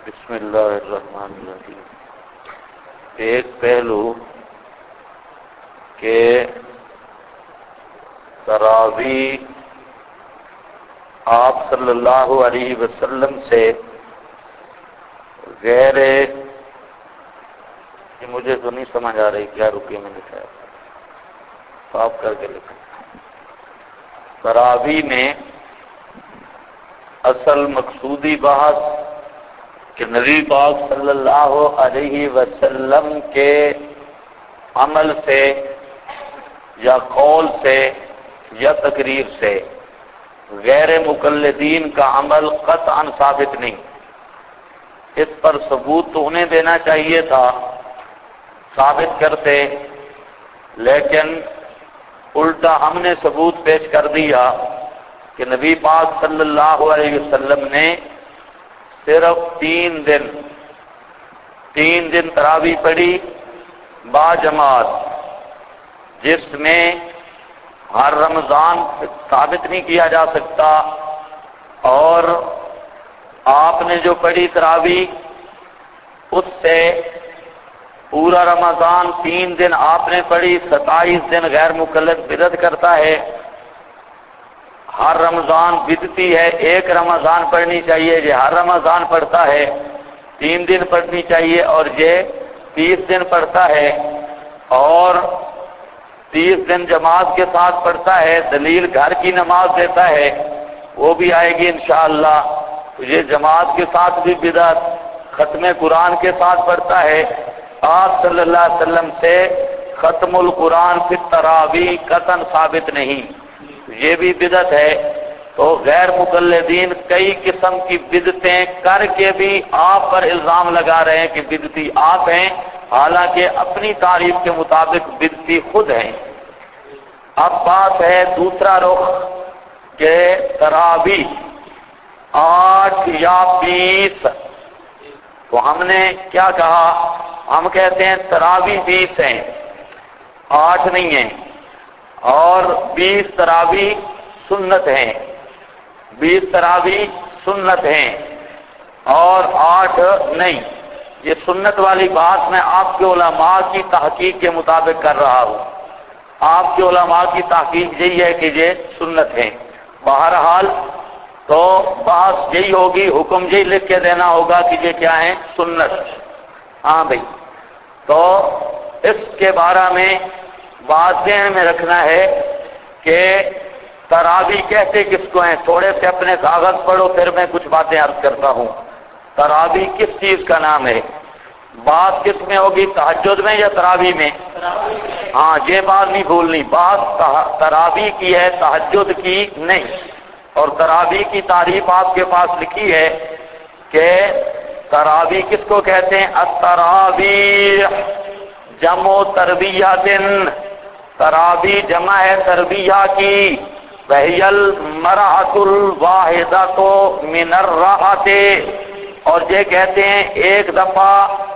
بسم اللہ الرحمن الرحیم۔ ایک پہلو کہ تراویح آپ صلی اللہ علیہ وسلم سے غیر مجھے تو نہیں سمجھ آ رہی کیا رکیے میں لکھا ہے، صاف کر کے لکھا۔ تراویح میں اصل مقصودی بحث کہ نبی پاک صلی اللہ علیہ وسلم کے عمل سے یا قول سے یا تقریر سے غیر مقلدین کا عمل قطعاً ثابت نہیں۔ اس پر ثبوت تو انہیں دینا چاہیے تھا، ثابت کرتے، لیکن الٹا ہم نے ثبوت پیش کر دیا کہ نبی پاک صلی اللہ علیہ وسلم نے صرف تین دن تراویح پڑھی با جماعت، جس میں ہر رمضان ثابت نہیں کیا جا سکتا، اور آپ نے جو پڑھی تراویح اس سے پورا رمضان 3 دن آپ نے پڑھی، 27 دن غیر مقلد بدعت کرتا ہے۔ ہر رمضان بدعتی ہے، ایک رمضان پڑھنی چاہیے، یہ ہر رمضان پڑھتا ہے، 3 دن پڑھنی چاہیے، اور یہ 30 دن پڑھتا ہے، اور 30 دن جماعت کے ساتھ پڑھتا ہے، دلیل گھر کی نماز دیتا ہے، وہ بھی آئے گی انشاءاللہ۔ یہ جماعت کے ساتھ بھی بدعت، ختم قرآن کے ساتھ پڑھتا ہے۔ آپ صلی اللہ علیہ وسلم سے ختم القرآن فی التراویح قطعاً ثابت نہیں، یہ بھی بدعت ہے۔ تو غیر مقلدین کئی قسم کی بدعتیں کر کے بھی آپ پر الزام لگا رہے ہیں کہ بدعتی آپ ہیں، حالانکہ اپنی تعریف کے مطابق بدعتی خود ہیں۔ اب بات ہے دوسرا رخ کہ تراویح 8 یا 20، تو ہم نے کیا کہا؟ ہم کہتے ہیں تراویح 20 ہیں، 8 نہیں ہیں، اور 20 تراویح سنت ہیں، 20 تراویح سنت ہیں اور 8 نہیں۔ یہ سنت والی بات میں آپ کے علماء کی تحقیق کے مطابق کر رہا ہوں۔ آپ کے علماء کی تحقیق یہی ہے کہ یہ سنت ہیں۔ بہرحال تو بات یہی ہوگی، حکم یہی لکھ کے دینا ہوگا کہ یہ کیا ہیں؟ سنت۔ ہاں بھائی، تو اس کے بارے میں بات ذہن میں رکھنا ہے کہ تراویح کہتے کس کو ہیں۔ تھوڑے سے اپنے کاغذ پڑھو، پھر میں کچھ باتیں عرض کرتا ہوں۔ تراویح کس چیز کا نام ہے؟ بات کس میں ہوگی، تہجد میں یا تراویح میں؟ ہاں، یہ بات نہیں بھولنی، بات تراویح کی ہے، تہجد کی نہیں۔ اور تراویح کی تعریف آپ کے پاس لکھی ہے کہ تراویح کس کو کہتے ہیں؟ التراویح جمع تربیہ دن، تراویح جمع ہے تربیہ کی، وہی المرأۃ الواحدۃ من الراحۃ، اور یہ کہتے ہیں ایک دفعہ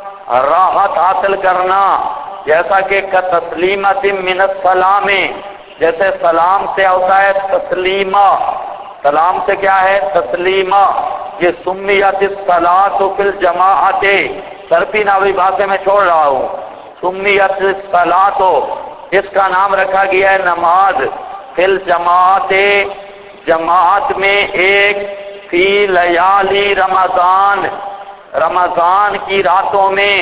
راحت حاصل کرنا، جیسا کہ تسلیمۃ من السلام، جیسے سلام سے ہوتا ہے تسلیمہ، سلام سے کیا ہے؟ تسلیمہ۔ یہ سمیت الصلاۃ فی الجماعۃ، سرفی ناوی باتیں میں چھوڑ رہا ہوں۔ سمیت الصلاۃ، اس کا نام رکھا گیا ہے نماز، فی الجماعۃ، جماعت میں، ایک فی لیالی رمضان، رمضان کی راتوں میں،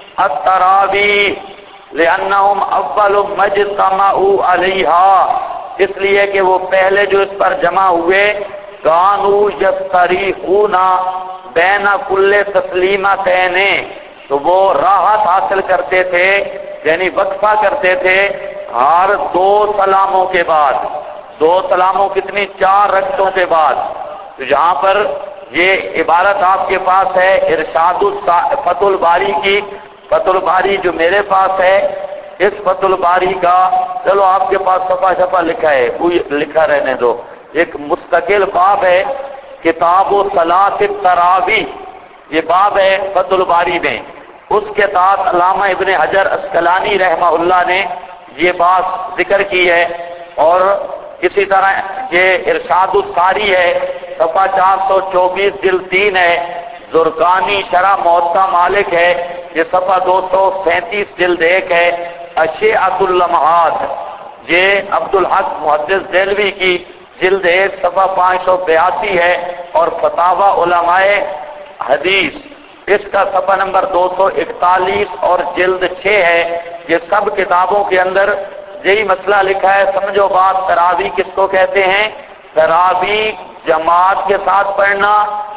التراویح لأنہم اول ما اجتمعوا علیہا، اس لیے کہ وہ پہلے جو اس پر جمع ہوئے، کانوا یستریحون بین کل تسلیمتین، تو وہ راحت حاصل کرتے تھے، یعنی وقفہ کرتے تھے ہر 2 سلاموں کے بعد۔ 2 سلاموں کتنی؟ 4 رکعتوں کے بعد۔ تو یہاں پر یہ عبارت آپ کے پاس ہے ارشاد فتح الباری کی، فتح الباری جو میرے پاس ہے، اس فتح الباری کا، چلو آپ کے پاس صفحہ شفا لکھا ہے، وہ لکھا رہنے دو، ایک مستقل باب ہے کتاب صلاۃ التراویح، یہ باب ہے فتح الباری میں، اس کے تحت علامہ ابن حجر عسقلانی رحمہ اللہ نے یہ بات ذکر کی ہے۔ اور اسی طرح یہ ارشاد الساری ہے، صفحہ 424 جلد 3 ہے، زرقانی شرح موت کا مالک ہے، یہ صفحہ 237 جلد 1 ہے۔ اشیعۃ اللمحات یہ عبدالحق محدث دہلوی کی جلد 1 صفحہ 582 ہے، اور فتاوی علماء حدیث اس کا صفحہ نمبر 241 اور جلد 6 ہے۔ یہ سب کتابوں کے اندر یہی مسئلہ لکھا ہے۔ سمجھو بات، تراویح کس کو کہتے ہیں؟ تراویح جماعت کے ساتھ پڑھنا،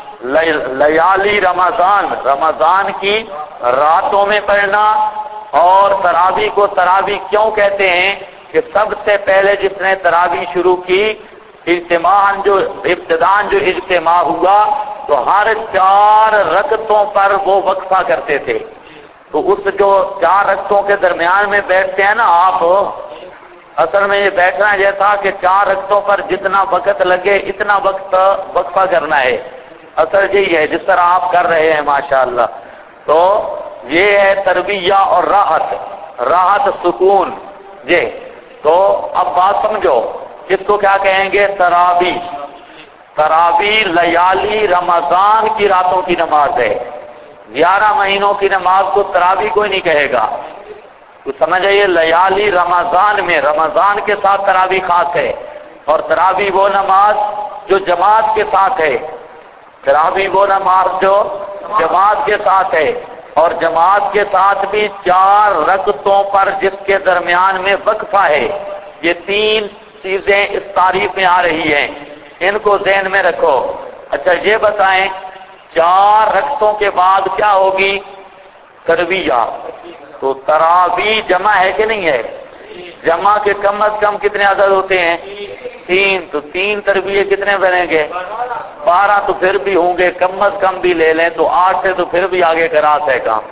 لیالی رمضان، رمضان کی راتوں میں پڑھنا۔ اور تراویح کو تراویح کیوں کہتے ہیں؟ کہ سب سے پہلے جس نے تراویح شروع کی، ابتداءً جو اجتماع ہوا تو ہر 4 رکعتوں پر وہ وقفہ کرتے تھے۔ تو اس جو 4 رکعتوں کے درمیان میں بیٹھتے ہیں نا آپ، اصل میں یہ بیٹھنا یہ تھا کہ 4 رکعتوں پر جتنا وقت لگے اتنا وقت وقفہ کرنا ہے۔ اصل یہی ہے جس طرح آپ کر رہے ہیں ماشاءاللہ۔ تو یہ ہے تربیہ اور راحت سکون۔ یہ تو اب بات سمجھو، اس کو کیا کہیں گے؟ تراویح۔ تراویح لیالی رمضان کی راتوں کی نماز ہے۔ 11 مہینوں کی نماز کو تراویح کوئی نہیں کہے گا۔ تو سمجھ آئیے، لیالی رمضان میں رمضان کے ساتھ تراویح خاص ہے، اور تراویح وہ نماز جو جماعت کے ساتھ ہے۔ تراویح وہ نماز جو جماعت کے ساتھ ہے، اور جماعت کے ساتھ بھی 4 رکعتوں پر جس کے درمیان میں وقفہ ہے۔ یہ 3 چیزیں اس تعریف میں آ رہی ہیں، ان کو ذہن میں رکھو۔ اچھا یہ بتائیں، 4 رکعتوں کے بعد کیا ہوگی؟ ترویہ۔ تو تراویح جمع ہے کہ نہیں ہے؟ جمع کے کم از کم کتنے عدد ہوتے ہیں؟ 3۔ تو 3 ترویہ کتنے بنیں گے؟ 12۔ تو پھر بھی ہوں گے، کم از کم بھی لے لیں تو 8 سے تو پھر بھی آگے کا راست ہے کام۔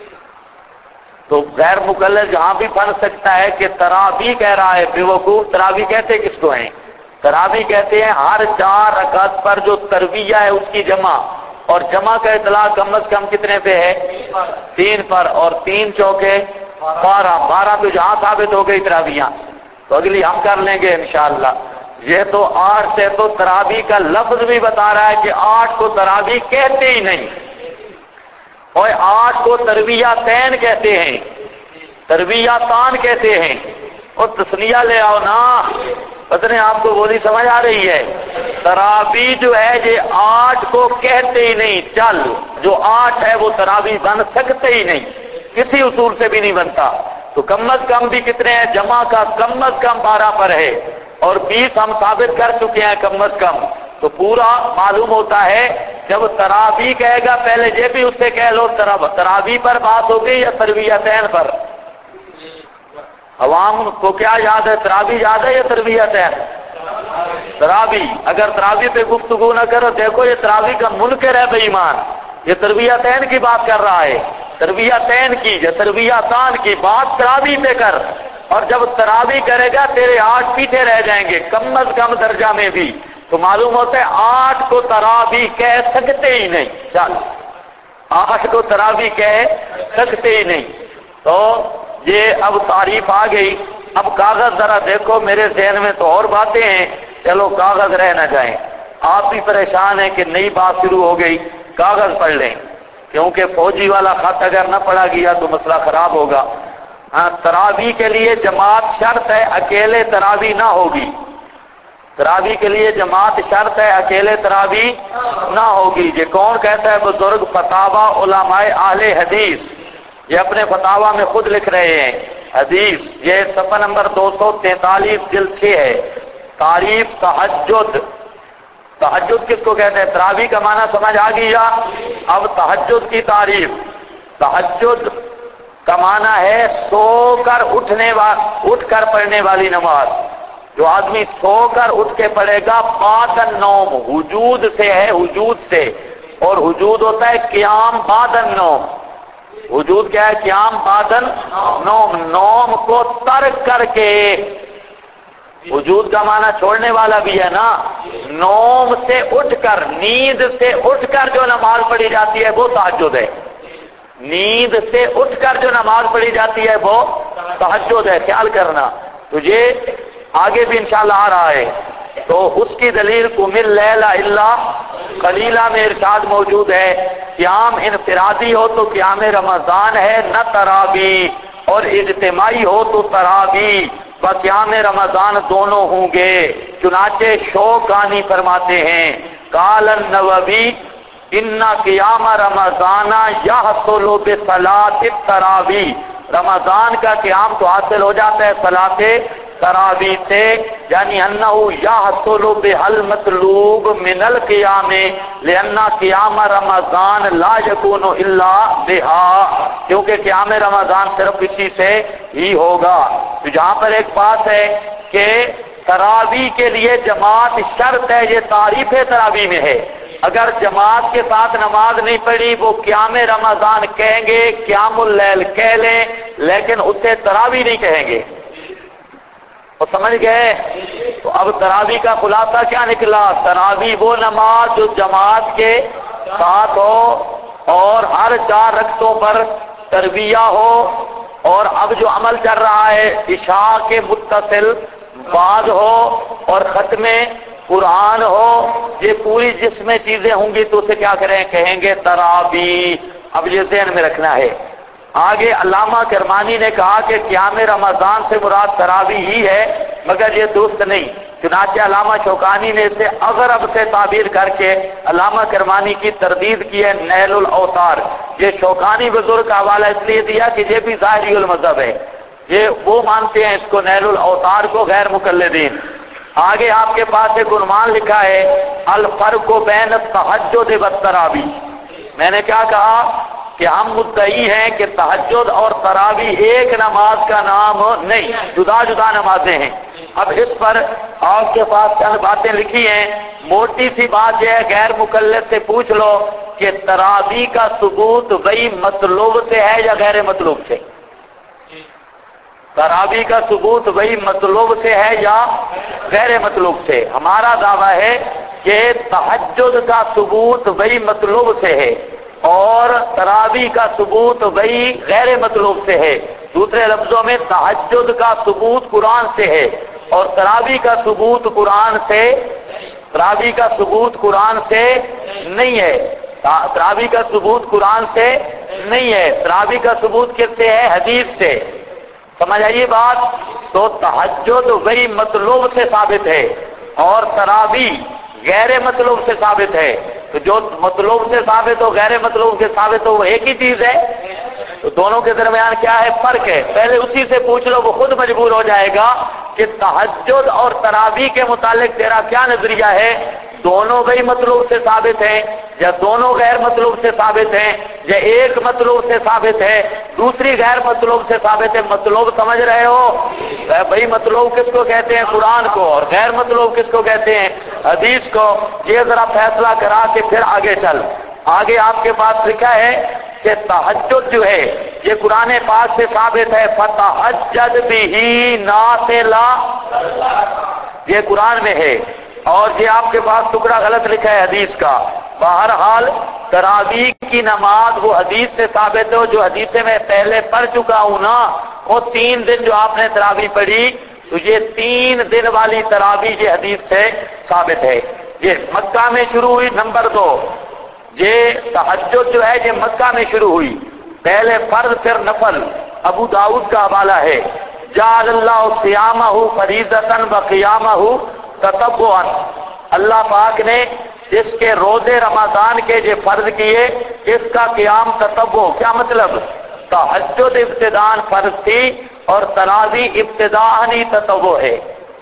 تو غیر مکلف جہاں بھی بن سکتا ہے کہ تراویح کہہ رہا ہے، بیوقوف تراویح کہتے کس کو ہیں؟ تراویح کہتے ہیں ہر 4 رکعت پر جو ترویہ ہے اس کی جمع، اور جمع کا اطلاق کم از کم کتنے پہ ہے؟ 3 پر، اور 3 چوکے 12 تو جہاں ثابت ہو گئی تراویح۔ تو اگلی ہم کر لیں گے انشاءاللہ۔ یہ تو 8 سے تو تراویح کا لفظ بھی بتا رہا ہے کہ 8 کو تراویح کہتے ہی نہیں، اور 8 کو ترویتین کہتے ہیں، ترویتان کہتے ہیں۔ اور تسنیہ لے آؤ نا، پتہ نہیں آپ کو بولی سمجھ آ رہی ہے؟ تراویح جو ہے یہ 8 کو کہتے ہی نہیں، چل جو 8 ہے وہ تراویح بن سکتے ہی نہیں، کسی اصول سے بھی نہیں بنتا۔ تو کم از کم بھی کتنے ہیں؟ جمع کا کم از کم 12 پر ہے، اور 20 ہم ثابت کر چکے ہیں کم از کم۔ تو پورا معلوم ہوتا ہے جب تراویح کہے گا پہلے یہ بھی اس سے کہہ لو تراویح پر بات ہو گئی یا ترویتین پر؟ عوام کو کیا یاد ہے؟ تراویح یاد ہے یا ترویتین؟ تراویح۔ اگر تراویح پہ گفتگو نہ کرو، دیکھو یہ تراویح کا منکر ہے بے ایمان، یہ ترویتین کی بات کر رہا ہے، ترویتین کی یا ترویتان کی بات تراویح پہ کر۔ اور جب تراویح کرے گا تیرے 8 پیچھے رہ جائیں گے کم از کم درجہ میں بھی۔ تو معلوم ہوتا ہے 8 کو تراویح کہہ سکتے ہی نہیں، چل 8 کو تراویح کہہ سکتے ہی نہیں۔ تو یہ اب تعریف آ گئی۔ اب کاغذ ذرا دیکھو، میرے ذہن میں تو اور باتیں ہیں، چلو کاغذ رہ نہ جائیں۔ آپ بھی پریشان ہیں کہ نئی بات شروع ہو گئی، کاغذ پڑھ لیں، کیونکہ فوجی والا خط اگر نہ پڑھا گیا تو مسئلہ خراب ہوگا۔ ہاں، تراویح کے لیے جماعت شرط ہے، اکیلے تراویح نہ ہوگی۔ تراویح کے لیے جماعت شرط ہے، اکیلے تراویح نہ ہوگی۔ یہ کون کہتا ہے؟ بزرگ فتاوی علماء اہل حدیث، یہ اپنے فتاوی میں خود لکھ رہے ہیں۔ حدیث یہ صفحہ نمبر 243 جلد 6 ہے۔ تعریف تہجد۔ تہجد کس کو کہتے ہیں؟ تراویح کا معنی سمجھ آ گیا؟ اب تہجد کی تعریف۔ تہجد کا معنی ہے سو کر اٹھ کر پڑھنے والی نماز۔ جو آدمی سو کر اٹھ کے پڑھے گا، بعد النوم، وجود سے ہے، وجود سے، اور وجود ہوتا ہے قیام بعد النوم۔ وجود کیا ہے؟ قیام بعد النوم، نوم کو ترک کر کے۔ وجود کا معنی چھوڑنے والا بھی ہے نا، نوم سے اٹھ کر، نیند سے اٹھ کر جو نماز پڑھی جاتی ہے وہ تہجد ہے۔ نیند سے اٹھ کر جو نماز پڑھی جاتی ہے وہ تہجد ہے، خیال کرنا۔ تو یہ آگے بھی انشاءاللہ آ رہا ہے۔ تو اس کی دلیل قم اللیل الا قلیلا میں ارشاد موجود ہے قیام انفرادی ہو تو قیام رمضان ہے نہ تراوی، اور اجتماعی ہو تو تراوی و قیام رمضان دونوں ہوں گے۔ چنانچہ شوکانی فرماتے ہیں قال النووی ان قیام رمضان یحصل بصلاۃ التراوی، رمضان کا قیام تو حاصل ہو جاتا ہے صلاۃ تراوی سے، یعنی انہ یحصل بہل مطلوب من القیام لان قیام رمضان لا یکون الا بہا، کیونکہ قیام رمضان صرف اسی سے ہی ہوگا۔ تو جہاں پر ایک بات ہے کہ تراوی کے لیے جماعت شرط ہے، یہ تعریف تراوی میں ہے، اگر جماعت کے ساتھ نماز نہیں پڑھی وہ قیام رمضان کہیں گے، قیام اللیل کہہ لیں، لیکن اسے تراوی نہیں کہیں گے۔ وہ سمجھ گئے؟ تو اب تراوی کا خلاصہ کیا نکلا؟ تراوی وہ نماز جو جماعت کے ساتھ ہو اور ہر 4 رکعتوں پر ترویہ ہو، اور اب جو عمل چل رہا ہے عشاء کے متصل بعد ہو اور ختم قرآن ہو، یہ پوری جس میں چیزیں ہوں گی تو اسے کیا کریں؟ کہیں گے تراوی۔ اب یہ ذہن میں رکھنا ہے۔ آگے علامہ کرمانی نے کہا کہ قیام رمضان سے مراد تراوی ہی ہے، مگر یہ درست نہیں، چنانچہ علامہ شوکانی نے اسے اغرب سے تعبیر کر کے علامہ کرمانی کی تردید کی ہے نیل الاوطار۔ یہ شوکانی بزرگ کا حوالہ اس لیے دیا کہ یہ بھی ظاہری المذہب ہے، یہ وہ مانتے ہیں اس کو نیل الاوطار کو غیر مقلدین۔ آگے آپ کے پاس ایک عنوان لکھا ہے الفرق بین التہجد والتراوی۔ میں نے کیا کہا کہ ہم مدعی ہیں کہ تہجد اور تراوی ایک نماز کا نام نہیں، جدا جدا نمازیں ہیں۔ اب اس پر آپ کے پاس چند باتیں لکھی ہیں۔ موٹی سی بات یہ ہے، غیر مقلد سے پوچھ لو کہ تراوی کا ثبوت وہی مطلوب سے ہے یا غیر مطلوب سے؟ تراوی کا ثبوت وہی مطلوب سے ہے یا غیر مطلوب سے؟ ہمارا دعویٰ ہے کہ تہجد کا ثبوت وہی مطلوب سے ہے اور تراوی کا ثبوت وہی غیر مطلوب سے ہے۔ دوسرے لفظوں میں تہجد کا ثبوت قرآن سے ہے اور تراوی کا ثبوت قرآن سے نہیں ہے۔ تراوی کا ثبوت قرآن سے نہیں ہے، تراوی کا ثبوت کس سے ہے؟ حدیث سے۔ سمجھ آئیے بات؟ تو تہجد وہی مطلوب سے ثابت ہے اور تراوی غیر مطلوب سے ثابت ہے۔ تو جو مطلوب سے ثابت ہو غیر مطلوب سے ثابت ہو وہ ایک ہی چیز ہے؟ تو دونوں کے درمیان کیا ہے؟ فرق ہے۔ پہلے اسی سے پوچھ لو، وہ خود مجبور ہو جائے گا کہ تہجد اور تراوی کے متعلق تیرا کیا نظریہ ہے؟ دونوں وہی مطلوب سے ثابت ہیں یا دونوں غیر مطلوب سے ثابت ہیں یا ایک مطلوب سے ثابت ہے دوسری غیر مطلوب سے ثابت ہے؟ مطلوب سمجھ رہے ہو؟ وہی مطلوب کس کو کہتے ہیں؟ قرآن کو، اور غیر مطلوب کس کو کہتے ہیں؟ حدیث کو۔ یہ ذرا فیصلہ کرا کے پھر آگے چل۔ آگے آپ کے پاس لکھا ہے کہ تہجد جو ہے یہ قرآن پاک سے ثابت ہے، فتہجد بہ نافلہ، یہ قرآن میں ہے، اور یہ آپ کے پاس ٹکڑا غلط لکھا ہے حدیث کا۔ بہرحال تراویح کی نماز وہ حدیث سے ثابت ہو جو حدیث میں پہلے پڑھ چکا ہوں نا، وہ 3 دن جو آپ نے تراویح پڑھی تو یہ 3 دن والی تراویح یہ حدیث سے ثابت ہے۔ یہ مکہ میں شروع ہوئی۔ نمبر 2، یہ تہجد جو ہے یہ مکہ میں شروع ہوئی، پہلے فرض پھر نفل۔ ابو داؤد کا حوالہ ہے جعل اللہ صیامہ فریضۃ وقیامہ تطوعا، اللہ پاک نے اس کے روزے رمضان کے جو فرض کیے اس کا قیام تطوع، کیا مطلب؟ تہجد ابتداءً فرض تھی اور تراویح ابتداءً ہی تطوع ہے۔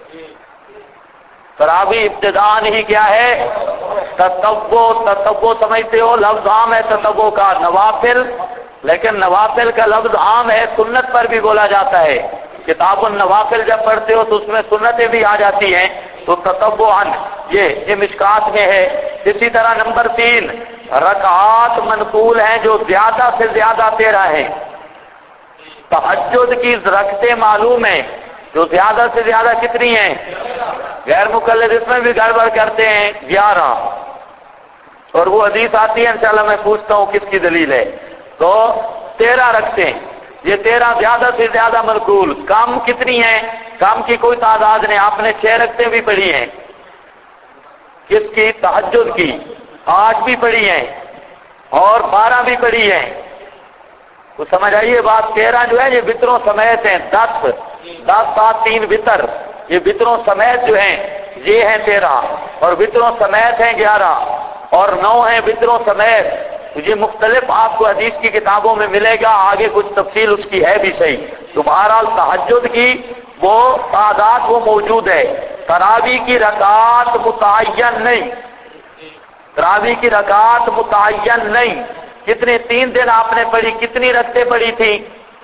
تراویح ابتداءً ہی کیا ہے؟ تطوع۔ تطوع سمجھتے ہو؟ لفظ عام ہے تطوع کا، نوافل، لیکن نوافل کا لفظ عام ہے، سنت پر بھی بولا جاتا ہے۔ کتاب النوافل جب پڑھتے ہو تو اس میں سنتیں بھی آ جاتی ہیں، تو تطوعاً یہ مشکات میں ہے۔ اسی طرح نمبر 3، رکعات منقول ہیں جو زیادہ سے زیادہ 13 ہیں۔ تہجد کی رکعتیں معلوم ہیں جو زیادہ سے زیادہ کتنی ہیں؟ غیر مقلد اس میں بھی گڑبڑ کرتے ہیں، 11، اور وہ حدیث آتی ہے انشاءاللہ میں پوچھتا ہوں کس کی دلیل ہے۔ تو 13 رکعتیں، یہ 13 زیادہ سے زیادہ منقول۔ کم کتنی ہیں؟ کم کی کوئی تعداد نہیں، آپ نے 6 رکعتیں بھی پڑھی ہیں، کس کی؟ تہجد کی، 8 بھی پڑھی ہیں، اور 12 بھی پڑھی ہیں. تو سمجھ آئیے بات. 13 جو ہے یہ وطروں سمیت ہیں. 10 7 3 وطر، یہ وطروں سمیت جو ہیں یہ ہیں 13، اور وطروں سمیت ہیں 11، اور 9 ہیں وطروں سمیت. یہ مختلف آپ کو حدیث کی کتابوں میں ملے گا، آگے کچھ تفصیل اس کی ہے بھی صحیح. تو بہرحال تہجد کی وہ تعداد وہ موجود ہے. تراویح کی رکعات متعین نہیں، تراویح کی رکعات متعین نہیں. کتنے 3 دن آپ نے پڑھی، کتنی رکعتیں پڑھی تھی؟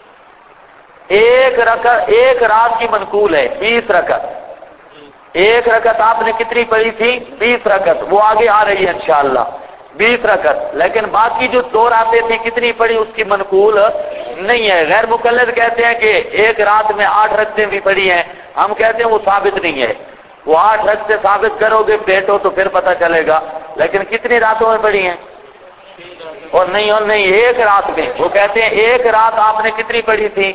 ایک رات کی منقول ہے 20 رکعت. ایک رکعت آپ نے کتنی پڑھی تھی؟ 20 رکعت. وہ آگے آ رہی ہے انشاءاللہ 20 رکعت. لیکن باقی جو 2 راتیں تھی کتنی پڑھی اس کی منقول نہیں ہے. غیر مقلد کہتے ہیں کہ ایک رات میں 8 رکعتیں بھی پڑھی ہیں. ہم کہتے ہیں وہ ثابت نہیں ہے. وہ 8 رکعتیں ثابت کرو گے پیٹو تو پھر پتہ چلے گا. لیکن کتنی راتوں میں پڑھی ہیں؟ اور نہیں ایک رات میں. وہ کہتے ہیں ایک رات آپ نے کتنی پڑھی تھی؟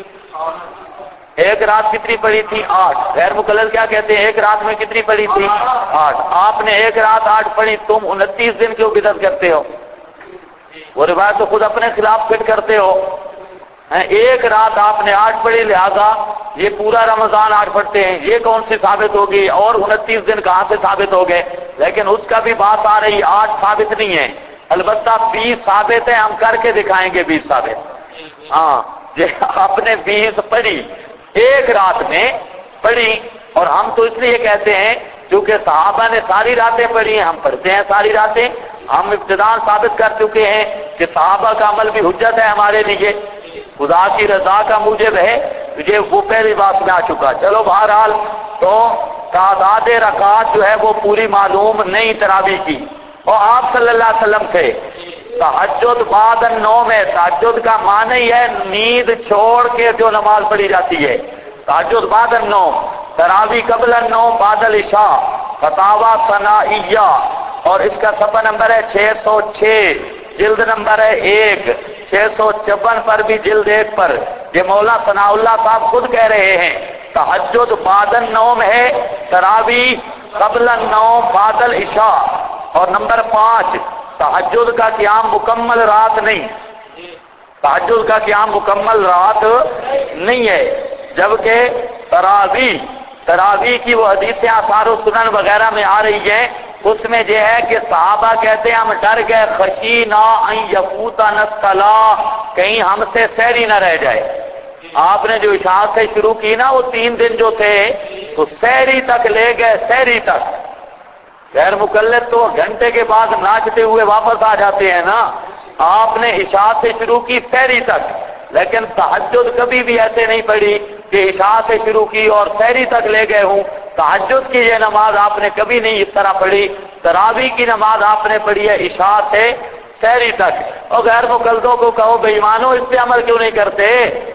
ایک رات کتنی پڑھی تھی؟ 8. غیر مقلد کیا کہتے ہیں؟ ایک رات میں کتنی پڑھی تھی؟ 8. آپ نے ایک رات 8 پڑھی، تم 29 دن کیوں بدعت کرتے ہو؟ وہ روایت تو خود اپنے خلاف فٹ کرتے ہو. ایک رات آپ نے 8 پڑھی، لہذا یہ پورا رمضان 8 پڑھتے ہیں. یہ کون سی ثابت ہوگی؟ اور 29 دن کہاں سے ثابت ہو گئے؟ لیکن اس کا بھی بات آ رہی، 8 ثابت نہیں ہے. البتہ 20 ثابت ہے. ہم کر کے دکھائیں گے 20 ثابت. ہاں آپ نے 20 پڑھی، ایک رات میں پڑھی. اور ہم تو اس لیے کہتے ہیں کیونکہ صحابہ نے ساری راتیں پڑھی ہیں، ہم پڑھتے ہیں ساری راتیں. ہم ابتداء ثابت کر چکے ہیں کہ صحابہ کا عمل بھی حجت ہے ہمارے لیے، خدا کی رضا کا موجب ہے. یہ وہ پہلی بات میں آ چکا. چلو بہرحال تو تعداد رکعات جو ہے وہ پوری معلوم نہیں تراویح کی. اور آپ صلی اللہ علیہ وسلم سے تہجد بعد النوم ہے. تہجد کا معنی ہی ہے نیند چھوڑ کے جو نماز پڑھی جاتی ہے. تہجد بعد النوم، تراویح قبل النوم بعد العشاء، فتاوی ثنائیہ. اور اس کا صفحہ نمبر ہے 606، جلد نمبر ہے 1، 654 پر بھی جلد 1 پر. یہ مولا ثناء اللہ صاحب خود کہہ رہے ہیں تہجد بعد النوم ہے، تراویح قبل النوم بعد العشاء. اور نمبر 5، تہجد کا قیام مکمل رات نہیں. تہجد کا قیام مکمل رات نہیں ہے. جبکہ تراویح کی وہ حدیثیں آثار و سنن وغیرہ میں آ رہی ہیں، اس میں یہ ہے کہ صحابہ کہتے ہیں ہم ڈر گئے، خشینا ان یفوتنا الصلاۃ، کہیں ہم سے سحری نہ رہ جائے. آپ نے جو عشاء سے شروع کی نا وہ 3 دن جو تھے تو سحری تک لے گئے، سحری تک. غیر مقلد تو گھنٹے کے بعد ناچتے ہوئے واپس آ جاتے ہیں نا. آپ نے عشاء سے شروع کی سحری تک. لیکن تہجد کبھی بھی ایسے نہیں پڑھی کہ عشاء سے شروع کی اور سحری تک لے گئے ہوں. تہجد کی یہ نماز آپ نے کبھی نہیں اس طرح پڑھی. تراویح کی نماز آپ نے پڑھی ہے عشاء سے سحری تک. اور غیر مقلدوں کو کہو بے ایمانو اس پہ عمل کیوں نہیں کرتے؟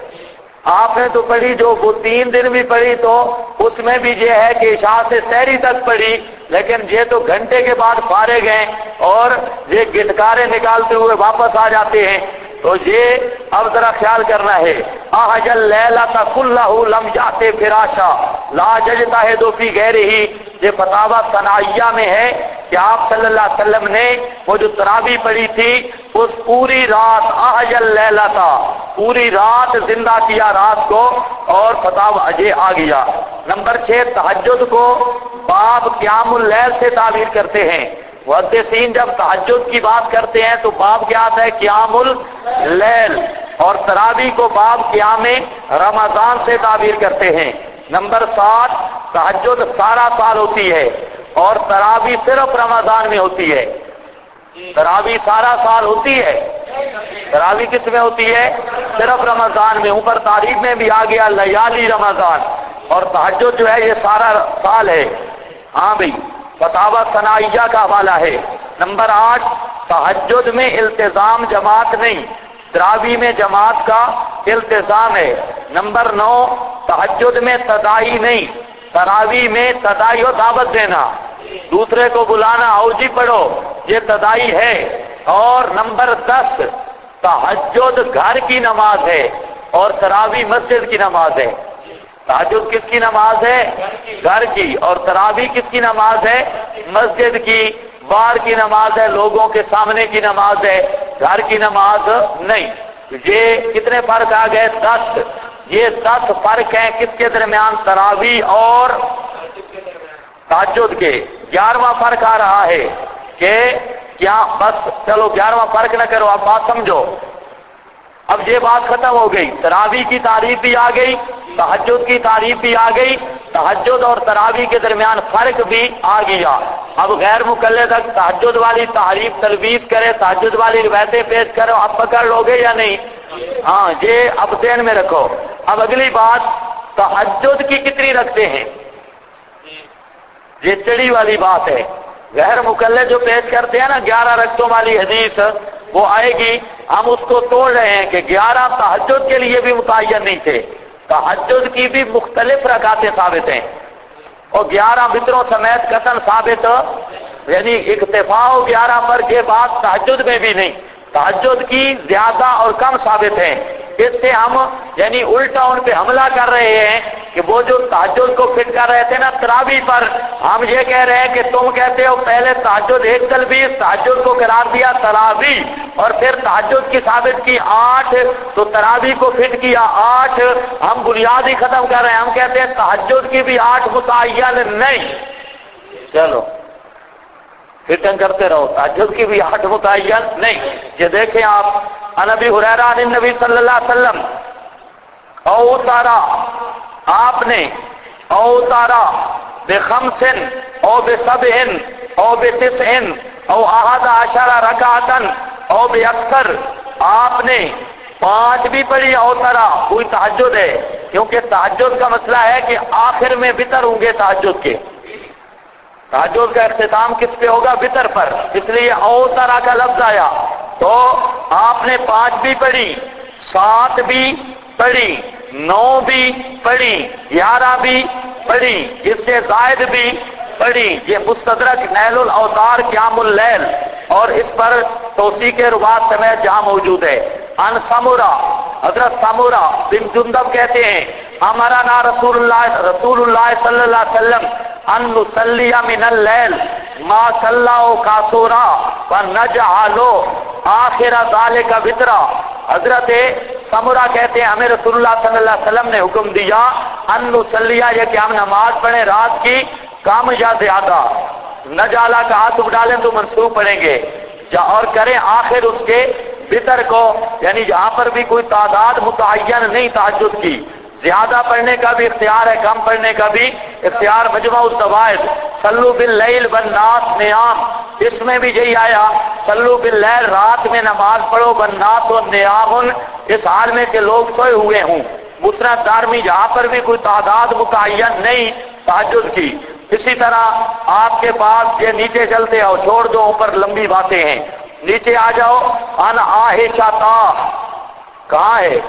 آپ نے تو پڑھی جو وہ 3 دن بھی پڑھی تو اس میں بھی یہ ہے کہ عشاء سے سحری تک پڑھی. لیکن یہ تو گھنٹے کے بعد فارغ ہیں اور یہ گٹکارے نکالتے ہوئے واپس آ جاتے ہیں. تو یہ اب ذرا خیال کرنا ہے. احجل لیلۃ کلہ لم یأت فراشا لا یجتہد فی غیرہ. یہ فتاوی ثنائیہ میں ہے کہ آپ صلی اللہ علیہ وسلم نے وہ جو تراویح پڑھی تھی اس پوری رات احجل لیلۃ، پوری رات زندہ کیا رات کو، اور فتاوی یہ آ گیا. نمبر 6، تہجد کو باب قیام اللیل سے تعبیر کرتے ہیں. محدثین جب تہجد کی بات کرتے ہیں تو باب کیا آتا ہے؟ قیام اللیل. اور تراویح کو باب قیام رمضان سے تعبیر کرتے ہیں. نمبر 7، تہجد سارا سال ہوتی ہے اور تراویح صرف رمضان میں ہوتی ہے. تراویح سارا سال ہوتی ہے، تراویح کس میں ہوتی ہے؟ صرف رمضان میں. اوپر تعریف میں بھی آ گیا لیالی رمضان. اور تہجد جو ہے یہ سارا سال ہے. ہاں بھائی فتاوی ثنائیہ کا حوالہ ہے. نمبر 8، تہجد میں التزام جماعت نہیں، تراویح میں جماعت کا التزام ہے. نمبر 9، تہجد میں تداعی نہیں، تراویح میں تداعی و دعوت دینا، دوسرے کو بلانا آؤ جی پڑھو، یہ تداعی ہے. اور نمبر 10، تہجد گھر کی نماز ہے اور تراویح مسجد کی نماز ہے. تہجد کس کی نماز ہے؟ گھر کی. اور تراویح کس کی نماز ہے؟ مسجد کی. باہر کی نماز ہے، لوگوں کے سامنے کی نماز ہے. گھر کی نماز نہیں. یہ کتنے فرق آ گئے؟ 10. یہ 10 فرق ہیں کس کے درمیان؟ تراویح اور تہجد کے. 11واں فرق آ رہا ہے کہ کیا بس چلو 11واں فرق نہ کرو، اب بات سمجھو. اب یہ بات ختم ہو گئی، تراویح کی تعریف بھی آ گئی، تہجد کی تعریف بھی آ گئی، تہجد اور تراویح کے درمیان فرق بھی آ گیا. اب غیر مقلد تک تہجد والی تعریف تلویز کرے، تہجد والی روایتیں پیش کرو، اب پکڑ لو گے یا نہیں؟ ہاں، یہ اب ذہن میں رکھو. اب اگلی بات، تہجد کی کتنی رکھتے ہیں؟ یہ چڑی والی بات ہے. غیر مقلد جو پیش کرتے ہیں نا 11 رکعتوں والی حدیث، وہ آئے گی. ہم اس کو توڑ رہے ہیں کہ 11 تہجد کے لیے بھی متعین نہیں تھے، تہجد کی بھی مختلف رکعتیں ثابت ہیں، اور 11 وتروں سمیت قطعاً ثابت، یعنی اکتفا ہو 11 پر، یہ بات تہجد میں بھی نہیں. تہجد کی زیادہ اور کم ثابت ہیں. اس سے ہم یعنی الٹا ان پہ حملہ کر رہے ہیں کہ وہ جو تہجد کو فٹ کر رہے تھے نا تراویح پر، ہم یہ کہہ رہے ہیں کہ تم کہتے ہو پہلے تہجد 1 تلبیس، تہجد کو قرار دیا تراویح، اور پھر تہجد کی ثابت کی 8، تو تراویح کو فٹ کیا 8. ہم بنیاد ہی ختم کر رہے ہیں. ہم کہتے ہیں تہجد کی بھی 8 متعین نہیں. چلو فٹنگ کرتے رہو، تہجد کی بھی 8 متعین نہیں. یہ دیکھیں آپ، عن ابی ہریرہ عن النبی صلی اللہ علیہ وسلم اوتارا، آپ نے اوتارا بخمس او بسبع او بتسع او 11 رکعتا او باکثر، آپ نے 5 بھی پڑھی اوتارا. کوئی تہجد ہے، کیونکہ تہجد کا مسئلہ ہے کہ آخر میں وتر ہوں گے تہجد کے. تہجد کا اختتام کس پہ ہوگا؟ وتر پر، اس لیے اوتارا کا لفظ آیا. تو آپ نے 5 بھی پڑھی، 7 بھی پڑھی، 9 بھی پڑھی، 11 بھی پڑھی، اس سے زائد بھی پڑھی. یہ مستدرک نیل الاوتار قیام اللیل، اور اس پر توثیق روات سمیت جہاں موجود ہے. عن سمرہ، حضرت سمرہ بن جندب کہتے ہیں امرنا رسول اللہ صلی اللہ علیہ وسلم ان نصلی من اللیل ما صلوا کاسورا ونجعل آخر ذلک وترا. حضرت سمرہ کہتے ہیں ہمیں رسول اللہ صلی اللہ علیہ وسلم نے حکم دیا ان نصلی، یہ کہ ہم نماز پڑھیں رات کی کم یا زیادہ، نجالا کا ہاتھ ڈالیں تو منصوب پڑھیں گے، اور کریں آخر اس کے وتر کو، یعنی جہاں پر بھی کوئی تعداد متعین نہیں تہجد کی. زیادہ پڑھنے کا بھی اختیار ہے، کم پڑھنے کا بھی اختیار. مجمع الزوائد صلو باللیل والناس نیام، اس میں بھی یہی آیا صلو باللیل، رات میں نماز پڑھو، والناس نیام، اس حال میں کہ لوگ سوئے ہوئے ہوں. مسند دارمی جہاں پر بھی کوئی تعداد متعین نہیں تہجد کی. اسی طرح آپ کے پاس یہ نیچے چلتے ہو، چھوڑ دو اوپر لمبی باتیں ہیں، نیچے آ جاؤ. ان عائشہ تا، کہاں ہے؟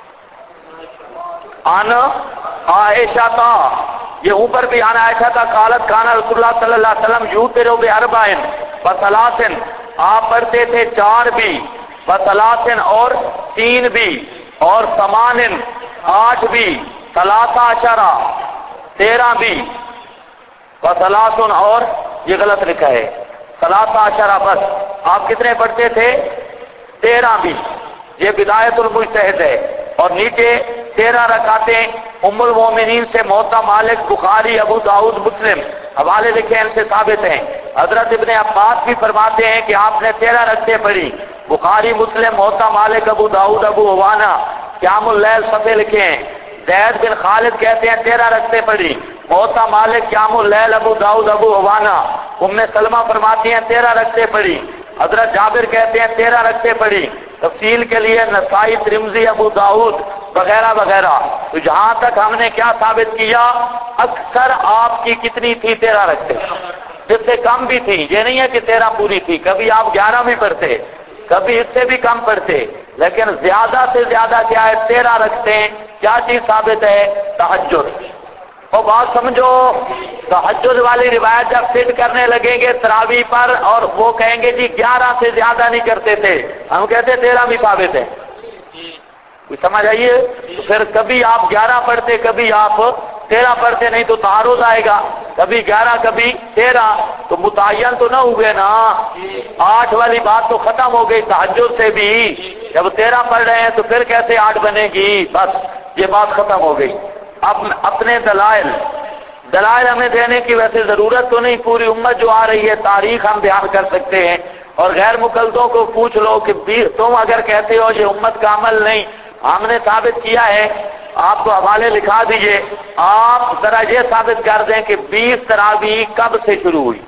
ان عائشہ تا، یہ اوپر بھی ان عائشہ تا قالت کان رسول اللہ صلی اللہ علیہ وسلم یوتر باربعین وثلاث، آپ پڑھتے تھے 4 بھی، وثلاث اور 3 بھی، اور 8 8 بھی، 13 13 بھی، وثلاث اور یہ غلط لکھا ہے 13 بس. آپ کتنے پڑھتے تھے؟ 13 بھی. یہ بدایت المجتہد ہے. اور نیچے 13 رکعتیں ام المومنین سے موطا مالک، بخاری، ابو داؤد، مسلم حوالے لکھے ان سے ثابت ہیں. حضرت ابن عباس بھی فرماتے ہیں کہ آپ نے 13 رکعتیں پڑھی. بخاری، مسلم، موطا مالک، ابو داؤد، ابو عوانہ قیام اللیل صفحے لکھے ہیں. زید بن خالد کہتے ہیں 13 رکعتیں پڑھی. موطا مالک قیام اللیل، ابو داؤد، ابو عوانہ. ام سلمہ فرماتی ہیں 13 رکعتیں پڑھی. حضرت جابر کہتے ہیں 13 رکعتیں پڑھی. تفصیل کے لیے نسائی، ترمذی، ابو داؤد وغیرہ وغیرہ. تو جہاں تک ہم نے کیا ثابت کیا، اکثر آپ کی کتنی تھی؟ 13 رکعتیں. اس سے کم بھی تھی، یہ نہیں ہے کہ 13 پوری تھی. کبھی آپ 11 بھی پڑھتے، کبھی اس سے بھی کم پڑھتے، لیکن زیادہ سے زیادہ کیا ہے؟ 13 رکعتیں. کیا چیز ثابت ہے؟ تہجد. اور بات سمجھو، تہجد والی روایت جب فٹ کرنے لگیں گے تراویح پر، اور وہ کہیں گے جی 11 سے زیادہ نہیں کرتے تھے، ہم کہتے 13 بھی ثابت ہے. کوئی سمجھ آئیے؟ تو پھر کبھی آپ 11 پڑھتے، کبھی آپ 13 پڑھتے نہیں تو تعارض آئے گا، کبھی 11 کبھی 13، تو متعین تو نہ ہوئے نا، 8 والی بات تو ختم ہو گئی تہجد سے بھی، جب 13 پڑھ رہے ہیں تو پھر کیسے 8 بنے گی؟ بس یہ بات ختم ہو گئی۔ اب اپنے دلائل ہمیں دینے کی ویسے ضرورت تو نہیں، پوری امت جو آ رہی ہے تاریخ ہم بیان کر سکتے ہیں، اور غیر مقلدوں کو پوچھ لو کہ تم اگر کہتے ہو یہ امت کا عمل نہیں، ہم نے ثابت کیا ہے، آپ کو حوالے لکھا دیجئے، آپ ذرا یہ ثابت کر دیں کہ 20 تراویح کب سے شروع ہوئی؟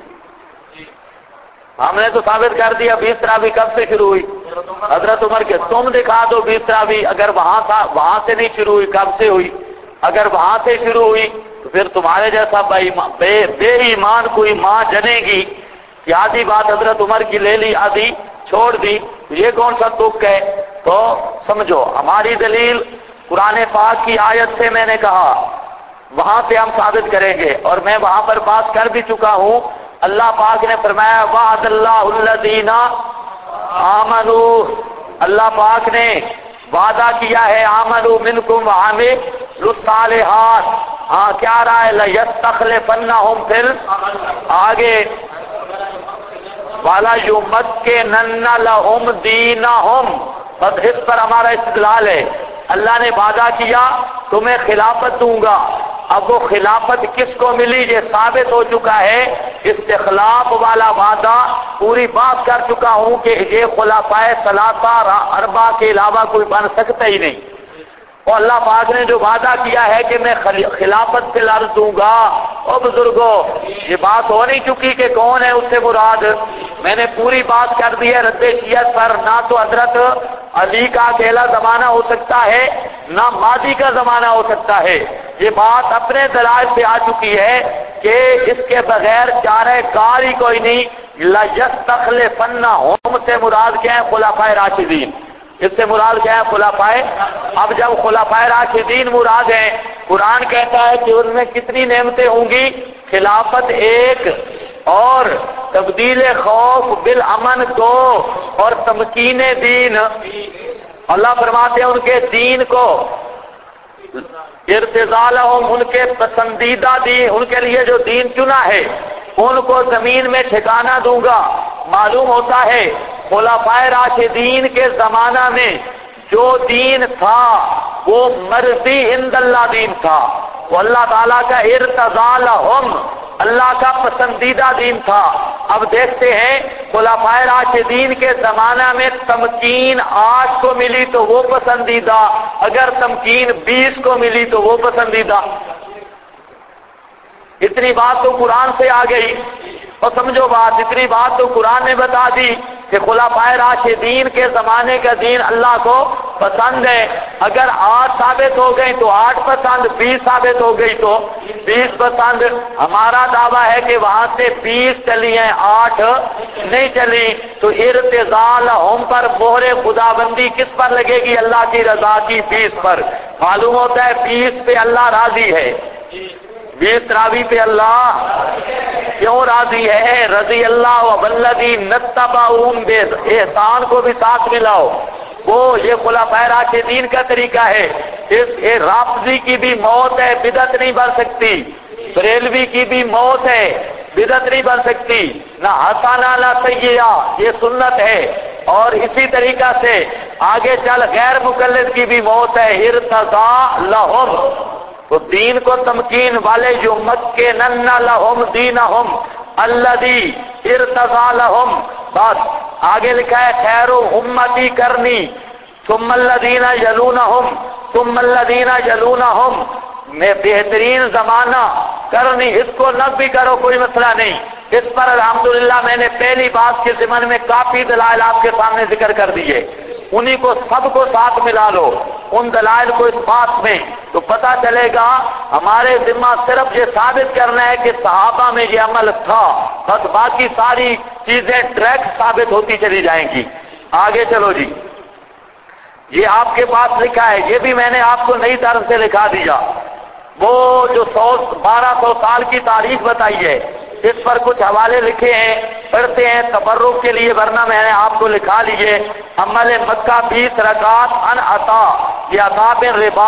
ہم نے تو ثابت کر دیا 20 تراویح کب سے شروع ہوئی؟ حضرت عمر کے۔ تم دکھا دو 20 تراویح، اگر وہاں سے نہیں شروع ہوئی کب سے ہوئی؟ اگر وہاں سے شروع ہوئی تو پھر تمہارے جیسا بے ایمان کوئی ماں جنے گی کہ آدھی بات حضرت عمر کی لے لی آدھی چھوڑ دی، یہ کون سا تک ہے؟ تو سمجھو ہماری دلیل قرآن پاک کی آیت سے میں نے کہا، وہاں سے ہم ثابت کریں گے، اور میں وہاں پر بات کر بھی چکا ہوں۔ اللہ پاک نے فرمایا وعد اللہ الذین آمنوا، اللہ پاک نے وعدہ کیا ہے آمنوا منکم وعملوا الصالحات، ہاں کیا رہا ہے؟ لیستخلفنہم فی آگے والا یمکنن لہم دینہم، بس اس پر ہمارا استدلال ہے۔ اللہ نے وعدہ کیا تمہیں خلافت دوں گا، اب وہ خلافت کس کو ملی یہ ثابت ہو چکا ہے، استخلاف والا وعدہ پوری بات کر چکا ہوں کہ یہ خلفائے ثلاثہ اربعہ کے علاوہ کوئی بن سکتا ہی نہیں، اور اللہ پاک نے جو وعدہ کیا ہے کہ میں خلافت فی الارض دوں گا۔ او بزرگوں یہ بات ہو نہیں چکی کہ کون ہے اس سے مراد؟ میں نے پوری بات کر دی ہے رد شیعت پر، نہ تو حضرت علی کا اکیلا زمانہ ہو سکتا ہے، نہ ماضی کا زمانہ ہو سکتا ہے، یہ بات اپنے دلائل سے آ چکی ہے کہ اس کے بغیر چارہ کار ہی کوئی نہیں۔ لَيَسْتَخْلِفَنَّهُمْ سے مراد کیا ہے؟ خلفائے راشدین، اس سے مراد کیا ہے؟ خلفائے۔ اب جب خلفائے راشدین مراد ہیں، قرآن کہتا ہے کہ ان میں کتنی نعمتیں ہوں گی؟ خلافت ایک، اور تبدیل خوف بالامن دو، اور تمکین دین۔ اللہ فرماتے ہیں ان کے دین کو ارتضالہم، ان کے پسندیدہ دین، ان کے لیے جو دین چنا ہے ان کو زمین میں ٹھکانہ دوں گا۔ معلوم ہوتا ہے خلفائے راشدین کے زمانہ میں جو دین تھا وہ مرضی عند اللہ دین تھا، وہ اللہ تعالیٰ کا ارتضالہم، اللہ کا پسندیدہ دین تھا۔ اب دیکھتے ہیں خلفائے راشدین کے زمانہ میں تمکین 8 کو ملی تو وہ پسندیدہ، اگر تمکین 20 کو ملی تو وہ پسندیدہ۔ اتنی بات تو قرآن سے آ گئی، اور سمجھو بات، اتنی بات تو قرآن نے بتا دی کہ خلفائے راشدین کے زمانے کا دین اللہ کو پسند ہے، اگر 8 ثابت ہو گئی تو 8 پسند، 20 ثابت ہو گئی تو 20 پسند۔ ہمارا دعویٰ ہے کہ وہاں سے 20 چلی ہیں 8 نہیں چلی، تو ارتضالہم پر مہر خدابندی کس پر لگے گی؟ اللہ کی رضا کی 20 پر۔ معلوم ہوتا ہے 20 پہ اللہ راضی ہے، 20 تراویح پہ اللہ کیوں راضی ہے؟ رضی اللہ والذین اتبعوہم احسان کو بھی ساتھ ملاؤ، وہ یہ خلفائے راشدین کا طریقہ ہے۔ اس رافضی کی بھی موت ہے، بدعت نہیں بن سکتی، بریلوی کی بھی موت ہے، بدعت نہیں بن سکتی، نہ حسنہ نہ سیئہ، یہ سنت ہے۔ اور اسی طریقہ سے آگے چل غیر مقلد کی بھی موت ہے، ارتضا لہم، تو دین کو تمکین والے یمکنن لہم دینہم الذی ارتضا لہم۔ بس آگے لکھا ہے خیر امتی کرنی ثم الذین یلونہم ثم الذین یلونہم، میں بہترین زمانہ کرنی، اس کو نب بھی کرو کوئی مسئلہ نہیں۔ اس پر الحمدللہ میں نے پہلی بات کے ضمن میں کافی دلائل آپ کے سامنے ذکر کر دیے، انہی کو سب کو ساتھ ملا لو ان دلائل کو اس بات میں، تو پتہ چلے گا ہمارے ذمہ صرف یہ ثابت کرنا ہے کہ صحابہ میں یہ عمل تھا، بس باقی ساری چیزیں ڈائریکٹ ثابت ہوتی چلی جائیں گی۔ آگے چلو جی، یہ آپ کے پاس لکھا ہے، یہ بھی میں نے آپ کو نئی طرف سے لکھا دیا، وہ جو 1200 سال کی تاریخ بتائی ہے اس پر کچھ حوالے لکھے ہیں، پڑھتے ہیں تبرک کے لیے، ورنہ میں نے آپ کو لکھا لیجئے۔ عمل مکہ 20 رکعات ان عطا، یہ عطا بن ربا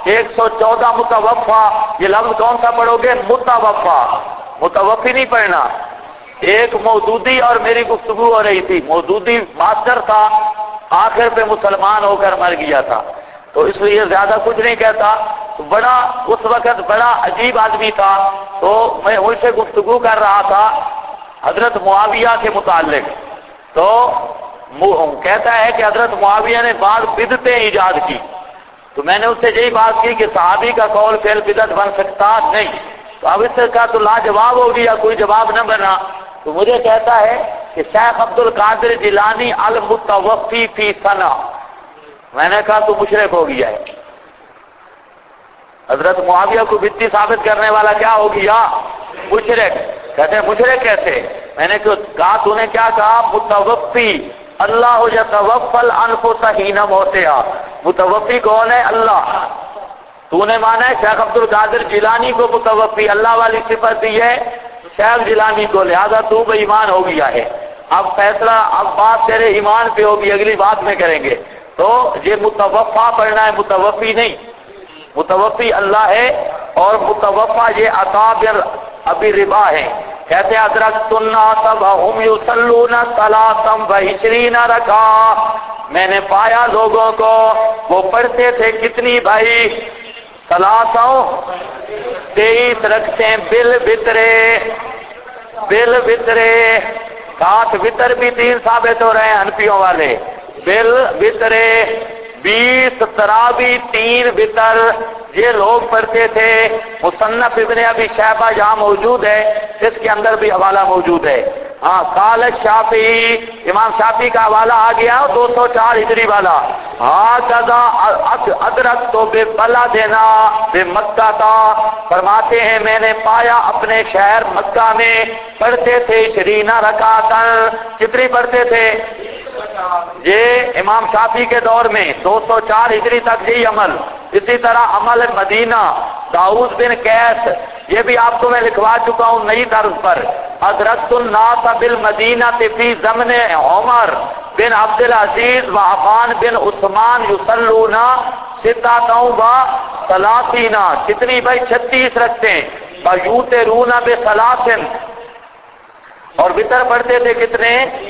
114 متوفا، یہ لفظ کون سا پڑھو گے؟ متوفا، متوفی نہیں پڑھنا۔ ایک مودودی اور میری گفتگو ہو رہی تھی، مودودی ماسٹر تھا، آخر پہ مسلمان ہو کر مر گیا تھا، تو اس لیے زیادہ کچھ نہیں کہتا۔ بڑا اس وقت بڑا عجیب آدمی تھا، تو میں ان سے گفتگو کر رہا تھا حضرت معاویہ کے متعلق، تو کہتا ہے کہ حضرت معاویہ نے بعض بدعتیں ایجاد کی، تو میں نے اس سے یہی بات کی کہ صحابی کا قول فعل بدعت بن سکتا نہیں، تو اب اس سے کہا تو لاجواب ہو گیا، کوئی جواب نہ بنا۔ تو مجھے کہتا ہے کہ شیخ عبد القادر جیلانی المتوفی فی سنہ، میں نے کہا تو مشرک ہو گیا ہے، حضرت معاویہ کو بدعتی ثابت کرنے والا کیا ہو گیا؟ مشرک۔ کہتے ہیں مشرک کیسے؟ میں نے کہا تو نے کیا کہا؟ متوفی، اللہ یتوفی الانفس حین موتہا، متوفی کون ہے؟ اللہ۔ تو نے مانا ہے شیخ عبد القادر جیلانی کو متوفی، اللہ والی صفت دی ہے شیخ جیلانی کو، لہذا تو بے ایمان ہو گیا ہے۔ اب فیصلہ، اب بات تیرے ایمان پہ ہوگی، اگلی بات میں کریں گے۔ تو یہ متوفا پڑھنا ہے، متوفی نہیں، متوفی اللہ ہے، اور متوفا یہ عطا بن ابی ربا ہے۔ کہتے ہیں ادرکت الناس وهم یصلون صلاۃ و20 رکعہ، میں نے پایا لوگوں کو وہ پڑھتے تھے کتنی بھائی؟ 23 رکھتے ہیں بالوترے، بالوترے، ساتھ وطر بھی 3 ثابت ہو رہے ہیں حنفیوں والے، بالوترے 20 تراوی 3 وطر، یہ لوگ پڑھتے تھے۔ مصنف ابن ابی شیبہ جہاں موجود ہے اس کے اندر بھی حوالہ موجود ہے۔ ہاں، قال الشافعی، امام شافعی کا حوالہ آ گیا 204 ہجری والا، ہاکذا ادرک تو بے بلا دینا بے مکہ تھا، فرماتے ہیں میں نے پایا اپنے شہر مکہ میں پڑھتے تھے 20 رکعتاً، کتنی پڑھتے تھے؟ یہ امام شافعی کے دور میں 204 ہجری تک یہی عمل۔ اسی طرح عمل مدینہ داؤد بن قیس، یہ بھی آپ کو میں لکھوا چکا ہوں نئی طرز پر، ادرکت الناس بالمدینہ فی زمن عمر بن عبد العزیز و عفان بن عثمان یصلون 36 کتنی بھائی؟ 36 رکھتے ہیں، فیوترون بثلاث، اور وطر پڑھتے تھے کتنے؟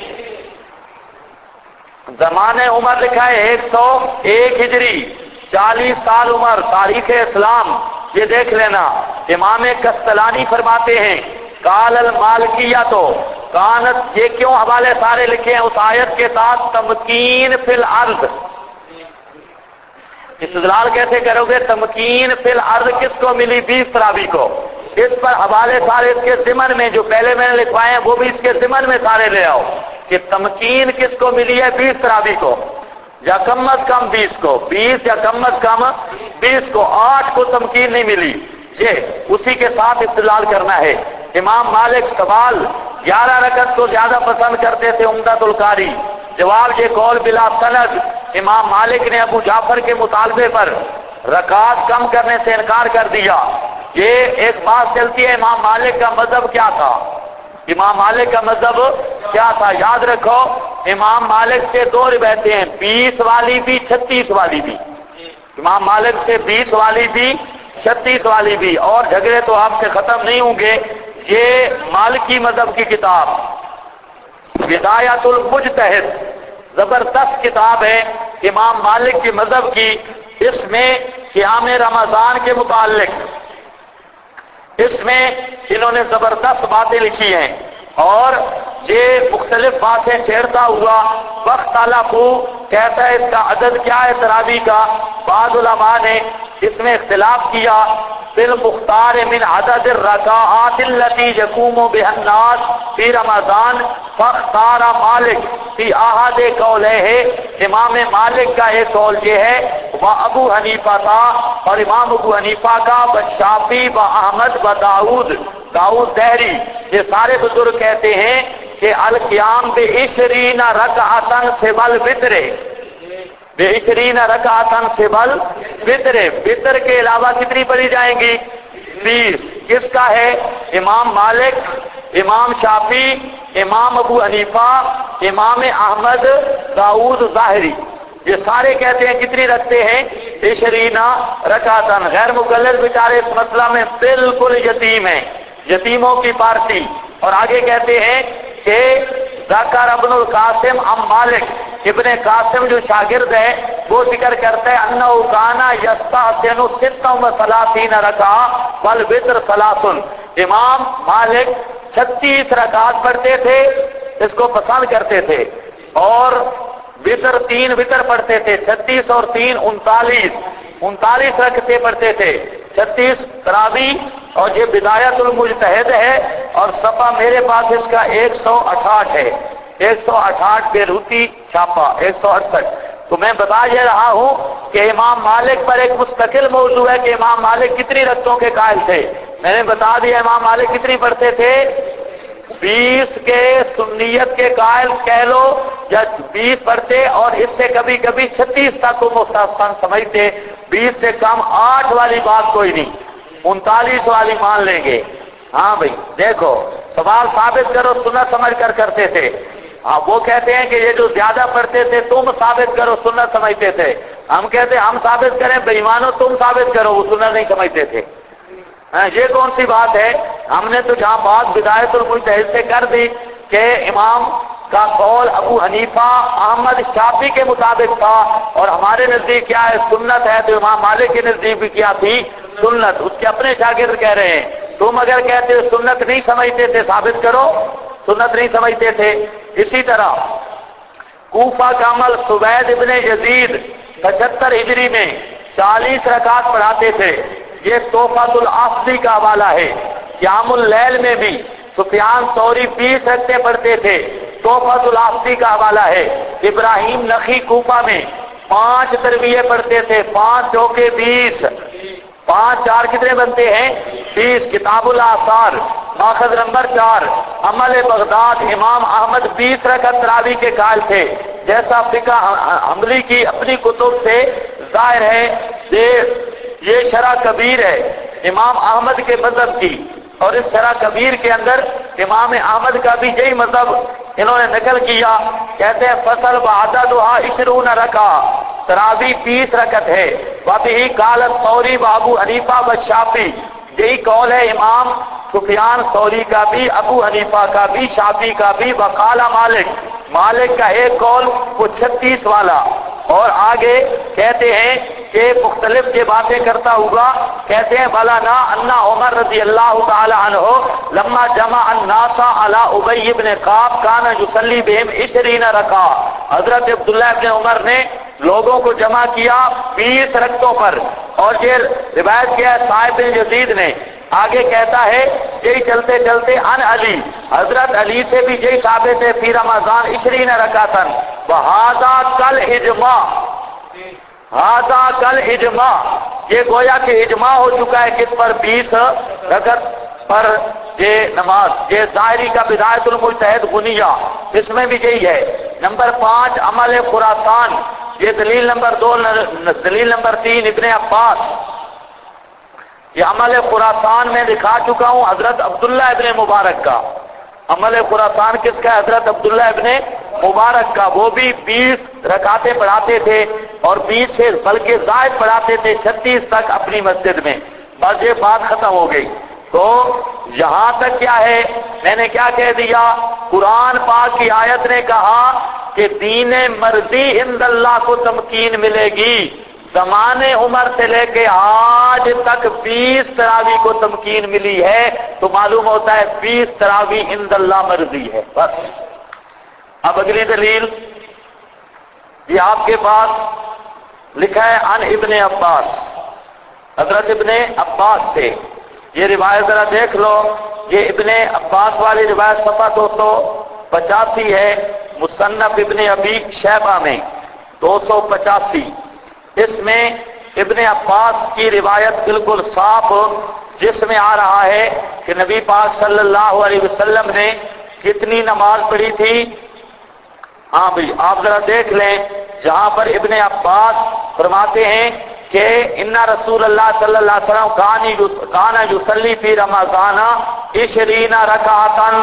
زمانے عمر لکھا ہے 101 ہجری، 40 سال عمر، تاریخ اسلام، یہ دیکھ لینا۔ امام کستلانی فرماتے ہیں قال المالکیہ تو کانت، یہ کیوں حوالے سارے لکھے ہیں اس آیت کے ساتھ؟ تمکین فی الارض، استدلال کیسے کرو گے؟ تمکین فی الارض کس کو ملی؟ 20 تراوی کو، اس پر حوالے سارے اس کے ضمن میں جو پہلے میں نے لکھوائے ہیں وہ بھی اس کے ضمن میں سارے لے آؤ کہ تمکین کس کو ملی ہے؟ 20 تراوی کو، یا کم از کم 20 کو، 20 یا کم از کم 20 کو، 8 کو تمکین نہیں ملی، یہ اسی کے ساتھ استدلال کرنا ہے۔ امام مالک سوال 11 رکعت کو زیادہ پسند کرتے تھے، عمدۃ القاری، جواب یہ قول بلا سند، امام مالک نے ابو جعفر کے مطالبے پر رکعت کم کرنے سے انکار کر دیا۔ یہ ایک بات چلتی ہے امام مالک کا مذہب کیا تھا، امام مالک کا مذہب کیا تھا؟ یاد رکھو امام مالک سے 2 روایتیں ہیں، 20 والی بھی 36 والی بھی، امام مالک سے 20 والی بھی 36 والی بھی، اور جھگڑے تو آپ سے ختم نہیں ہوں گے۔ یہ مالکی مذہب کی کتاب بدایت المجتہد، زبردست کتاب ہے امام مالک کی مذہب کی، اس میں قیام رمضان کے متعلق اس میں انہوں نے زبردست باتیں لکھی ہیں، اور یہ مختلف باتیں چھیڑتا ہوا وقت تعالیٰ کہتا ہے اس کا عدد کیا ہے تراویح کا؟ بعض علماء نے اس میں اختلاف کیا، بالمختار من عدد الرکعات التي يقوم بها الناس فی رمضان فاختار مالک فی احد قولہ، امام مالک کا ایک قول یہ ہے، وہ ابو حنیفہ تھا، اور امام ابو حنیفہ کا، شافعی و احمد و داؤد دہری، یہ سارے بزرگ کہتے ہیں کہ القیام ب20 رکعتا سوى الوتر، ب20 رکعتا سوى الوتر، وتر کے علاوہ کتنی پڑھی جائیں گی؟ 20۔ کس کا ہے؟ امام مالک، امام شافعی، امام ابو حنیفہ، امام احمد، داؤد ظاہری، یہ سارے کہتے ہیں کتنی رکھتے ہیں؟ 20 رکعتن. غیر مقلد بیچارے اس مسئلہ میں بالکل یتیم ہیں، یتیموں کی پارٹی. اور آگے کہتے ہیں کہ ذکر ابن القاسم ام مالک، ابن قاسم جو شاگرد ہے وہ ذکر کرتا ہے انہ کانا یستحسن 36 رکعہ والوتر 3. امام مالک 36 رکعات پڑھتے تھے، اس کو پسند کرتے تھے، اور وتر 3 وتر پڑھتے تھے. 36 اور 3 39 رکعتیں پڑھتے تھے. 36 تراویح. اور یہ بدایت المجتہد ہے، اور صفحہ میرے پاس اس کا 168 ہے، 168 بیروتی چھاپا 168. تو میں بتا یہ رہا ہوں کہ امام مالک پر ایک مستقل موضوع ہے کہ امام مالک کتنی رکعتوں کے قائل تھے. میں نے بتا دیا امام مالک کتنی پڑھتے تھے. 20 کے سنیت کے قائل کہہ لو یا 20 پڑھتے، اور اس سے کبھی کبھی 36 تک کو مستحسن سمجھتے. 20 سے کم 8 والی بات کوئی نہیں، 39 والی مان لیں گے. ہاں بھائی دیکھو، سوال ثابت کرو سنت سمجھ کر کرتے تھے. ہاں وہ کہتے ہیں کہ یہ جو زیادہ پڑھتے تھے تم ثابت کرو سنت سمجھتے تھے. ہم کہتے ہیں ہم ثابت کریں، بے ایمانو تم ثابت کرو وہ سنت نہیں سمجھتے تھے. یہ کون سی بات ہے؟ ہم نے تو جہاں بات بدایت المجتہد سے کر دی کہ امام کا قول ابو حنیفہ احمد شافعی کے مطابق تھا، اور ہمارے نزدیک کیا ہے؟ سنت ہے. تو امام مالک کے نزدیک بھی کیا تھی؟ سنت. اس کے اپنے شاگرد کہہ رہے ہیں تم اگر کہتے ہو سنت نہیں سمجھتے تھے ثابت کرو سنت نہیں سمجھتے تھے. اسی طرح کوفہ کا عمل سوید ابن یزید 75 ہجری میں 40 رکعات پڑھاتے تھے. یہ تحفۃ الافضی کا حوالہ ہے. قیام اللیل میں بھی سفیان ثوری 20 رکعتیں پڑھتے تھے. تحفۃ الافضی کا حوالہ ہے. ابراہیم نخی کوفہ میں 5 ترویح پڑھتے تھے. 5 چوکے 20، 5 4 کتنے بنتے ہیں؟ 20. کتاب الاثار ماخذ نمبر 4. عمل بغداد امام احمد 20 رکعت تراویح کے قائل تھے. جیسا فقہ حنبلی کی اپنی کتب سے ظاہر ہے. یہ شرح کبیر ہے امام احمد کے مذہب کی، اور اس شرح کبیر کے اندر امام احمد کا بھی یہی مذہب انہوں نے نقل کیا. کہتے ہیں فصل وعددها 20 رکعہ، تراویح 20 رکعت ہے. وبہ قال الثوری وابو حنیفہ والشافعی، یہی قول ہے امام سفیان ثوری کا بھی، ابو حنیفہ کا بھی، شافعی کا بھی. وقال مالک کا ایک قول وہ 36 والا. اور آگے کہتے ہیں کہ مختلف یہ باتیں کرتا ہوا کہتے ہیں بلانا انا عمر رضی اللہ تعالی عنہ لما جمع الناس علی ابی بن قاب کان یصلی بہم 20 رکعہ. حضرت عبداللہ ابن عمر نے لوگوں کو جمع کیا 20 رکعتوں پر. اور یہ روایت کیا ہے صاحب بن یزید نے. آگے کہتا ہے یہی چلتے چلتے ان علی، حضرت علی سے بھی یہی ثابت ہے فی رمضان 20 رکعتن. وہذا کل اجماع، یہ گویا کہ اجماع ہو چکا ہے کس پر؟ 20 رکعت پر یہ نماز. یہ ظاہری کا بدایت المجتہد غنیہ، اس میں بھی یہی ہے. نمبر 5 عمل خراسان، یہ دلیل نمبر 2. دلیل نمبر 3 ابن عباس. یہ عمل خراسان میں دکھا چکا ہوں حضرت عبداللہ ابن مبارک کا. عمل خراسان کس کا؟ حضرت عبداللہ ابن مبارک کا. وہ بھی 20 رکعتیں پڑھاتے تھے، اور 20 سے بلکہ زائد پڑھاتے تھے 36 تک اپنی مسجد میں. بس یہ بات ختم ہو گئی. تو یہاں تک کیا ہے؟ میں نے کیا کہہ دیا؟ قرآن پاک کی آیت نے کہا کہ دین مرضی عند اللہ کو تمکین ملے گی. زمانے عمر سے لے کے آج تک 20 تراویح کو تمکین ملی ہے. تو معلوم ہوتا ہے 20 تراویح عند اللہ مرضی ہے. بس اب اگلی دلیل یہ آپ کے پاس لکھا ہے ان ابن عباس، حضرت ابن عباس سے. یہ روایت ذرا دیکھ لو. یہ ابن عباس والی روایت صفحہ 285 ہے، مصنف ابن ابی شیبہ میں 285. اس میں ابن عباس کی روایت بالکل صاف، جس میں آ رہا ہے کہ نبی پاک صلی اللہ علیہ وسلم نے کتنی نماز پڑھی تھی. ہاں بھائی آپ ذرا دیکھ لیں، جہاں پر ابن عباس فرماتے ہیں کہ ان رسول اللہ صلی اللہ علیہ وسلم کان یصلی فی رمضان 20 رکعتن.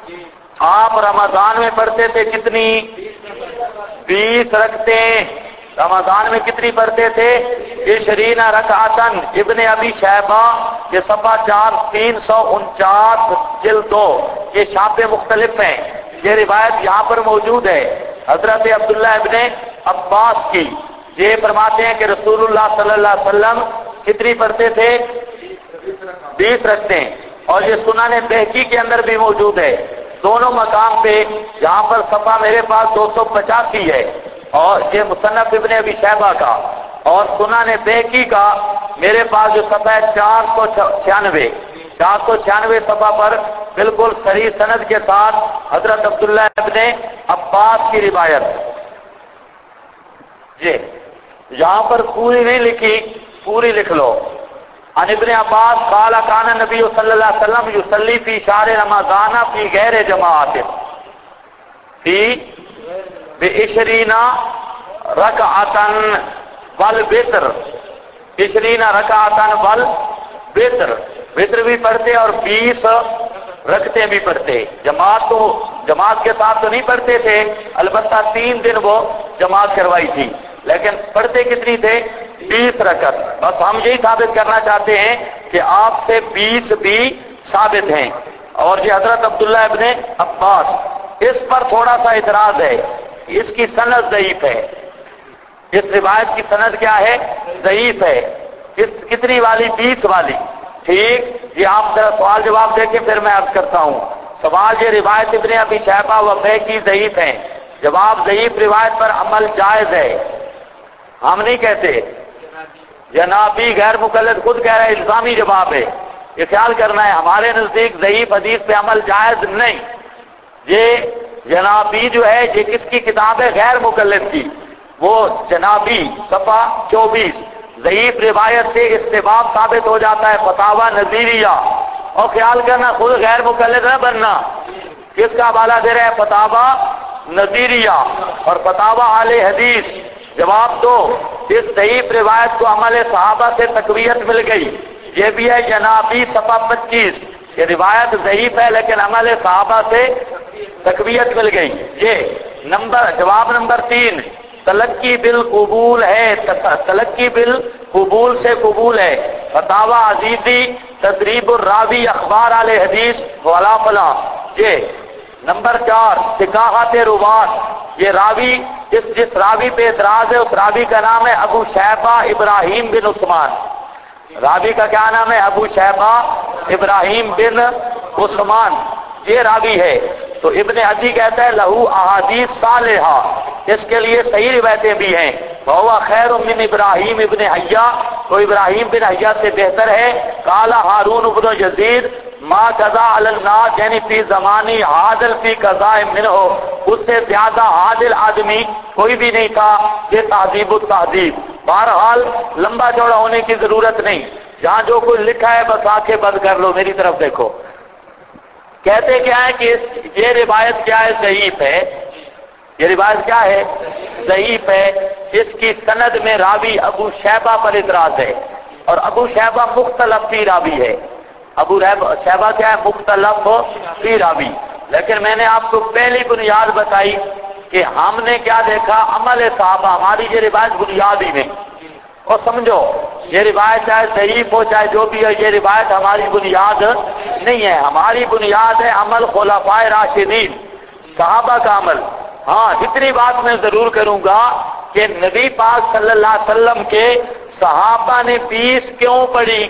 آپ رمضان میں پڑھتے تھے کتنی؟ 20 رکعتیں. رمضان میں کتنی پڑھتے تھے؟ 20 رکعتن۔ ابن ابی شیبہ یہ صفحہ 349 جلد 2، یہ چھاپے مختلف ہیں، یہ روایت یہاں پر موجود ہے حضرت عبداللہ ابن عباس کی۔ یہ فرماتے ہیں کہ رسول اللہ صلی اللہ علیہ وسلم کتنی پڑھتے تھے؟ 20 رکھتے ہیں، اور یہ سنن بہقی کے اندر بھی موجود ہے دونوں مقام پہ۔ یہاں پر صفحہ میرے پاس 285 ہے، اور یہ مصنف ابن ابی شیبہ کا، اور سنن بہقی کا میرے پاس جو صفحہ ہے 496 صفحہ پر بالکل صحیح سند کے ساتھ حضرت عبداللہ ابن عباس کی روایت۔ جی یہاں پر پوری نہیں لکھی، پوری لکھ لو۔ عن ابن عباس قال کان نبی صلی اللہ علیہ وسلم یصلی فی شہر رمضان فی غیر جماعت فی ب20 رکعتن والوتر، 20 رکعتن والوتر، وتر بھی پڑھتے اور 20 رکعتیں بھی پڑھتے۔ جماعت کے ساتھ تو نہیں پڑھتے تھے، البتہ 3 دن وہ جماعت کروائی تھی، لیکن پڑھتے کتنی تھے؟ 20 رکعت۔ بس ہم یہی ثابت کرنا چاہتے ہیں کہ آپ سے 20 بھی ثابت ہیں، اور یہ حضرت عبداللہ ابن عباس۔ اس پر تھوڑا سا اعتراض ہے، اس کی سند ضعیف ہے، اس روایت کی سند کیا ہے؟ ضعیف ہے۔ کتنی والی؟ 20 والی۔ ٹھیک، یہ آپ ذرا سوال جواب دیکھیں پھر میں عرض کرتا ہوں۔ سوال یہ روایت ابن ابی شیبہ و بہقی ضعیف ہیں، جواب ضعیف روایت پر عمل جائز ہے، ہم نہیں کہتے، جنابی غیر مقلد خود کہہ رہا ہے، الزامی جواب ہے، یہ خیال کرنا ہے، ہمارے نزدیک ضعیف حدیث پہ عمل جائز نہیں۔ یہ جنابی جو ہے یہ کس کی کتاب ہے؟ غیر مقلد کی، وہ جنابی صفحہ 24۔ ضعیف روایت سے استباب ثابت ہو جاتا ہے، فتاوی نظیریہ، اور خیال کرنا خود غیر مقلد نہ بننا، کس کا حوالہ دے رہے ہیں؟ فتاوی نظیریہ اور فتاوی اہل حدیث۔ جواب دو، اس ضعیف روایت کو عمل صحابہ سے تقویت مل گئی، یہ بھی ہے جنابی صفحہ 25، یہ روایت ضعیف ہے لیکن عمل صحابہ سے تقویت مل گئی۔ یہ جواب نمبر 3، تلقی بالقبول ہے، تلقی بالقبول سے قبول ہے، فتاوی عزیزی، تدریب الراوی، اخبار اہل حدیث، فلا فلا۔ یہ نمبر 4، سکاحت روات، یہ راوی جس راوی پہ اعتراض ہے اس راوی کا نام ہے ابو شیبہ ابراہیم بن عثمان۔ راوی کا کیا نام ہے؟ ابو شیبہ ابراہیم بن عثمان، یہ راوی ہے۔ تو ابن عدی کہتا ہے لہو احادیث صالحہ، اس کے لیے صحیح روایتیں بھی ہیں، وہو خیر من ابراہیم ابن حیہ، تو ابراہیم بن حیہ سے بہتر ہے۔ قال ہارون بن یزید ما قضا علی الناس، یعنی فی زمانی عادل فی قضاء منہ، اس سے زیادہ عادل آدمی کوئی بھی نہیں تھا۔ یہ تہذیب التہذیب۔ بہرحال لمبا چوڑا ہونے کی ضرورت نہیں، جہاں جو کچھ لکھا ہے بس آنکھیں بند کر لو، میری طرف دیکھو۔ کہتے کیا ہے کہ یہ روایت کیا ہے؟ ضعیف ہے۔ یہ روایت کیا ہے؟ ضعیف ہے۔ اس کی سند میں راوی ابو شیبہ پر اعتراض ہے، اور ابو شیبہ مختلف فی راوی ہے۔ ابو شیبہ کیا ہے؟ مختلف فی راوی۔ لیکن میں نے آپ کو پہلی بنیاد بتائی کہ ہم نے کیا دیکھا؟ عمل صحابہ، ہماری یہ روایت بنیاد ہی نہیں، اور سمجھو یہ روایت چاہے ضعیف ہو چاہے جو بھی ہو، یہ روایت ہماری بنیاد نہیں ہے، ہماری بنیاد ہے عمل خلفائے راشدین، صحابہ کا عمل۔ ہاں اتنی بات میں ضرور کروں گا کہ نبی پاک صلی اللہ علیہ وسلم کے صحابہ نے 20 کیوں پڑھی؟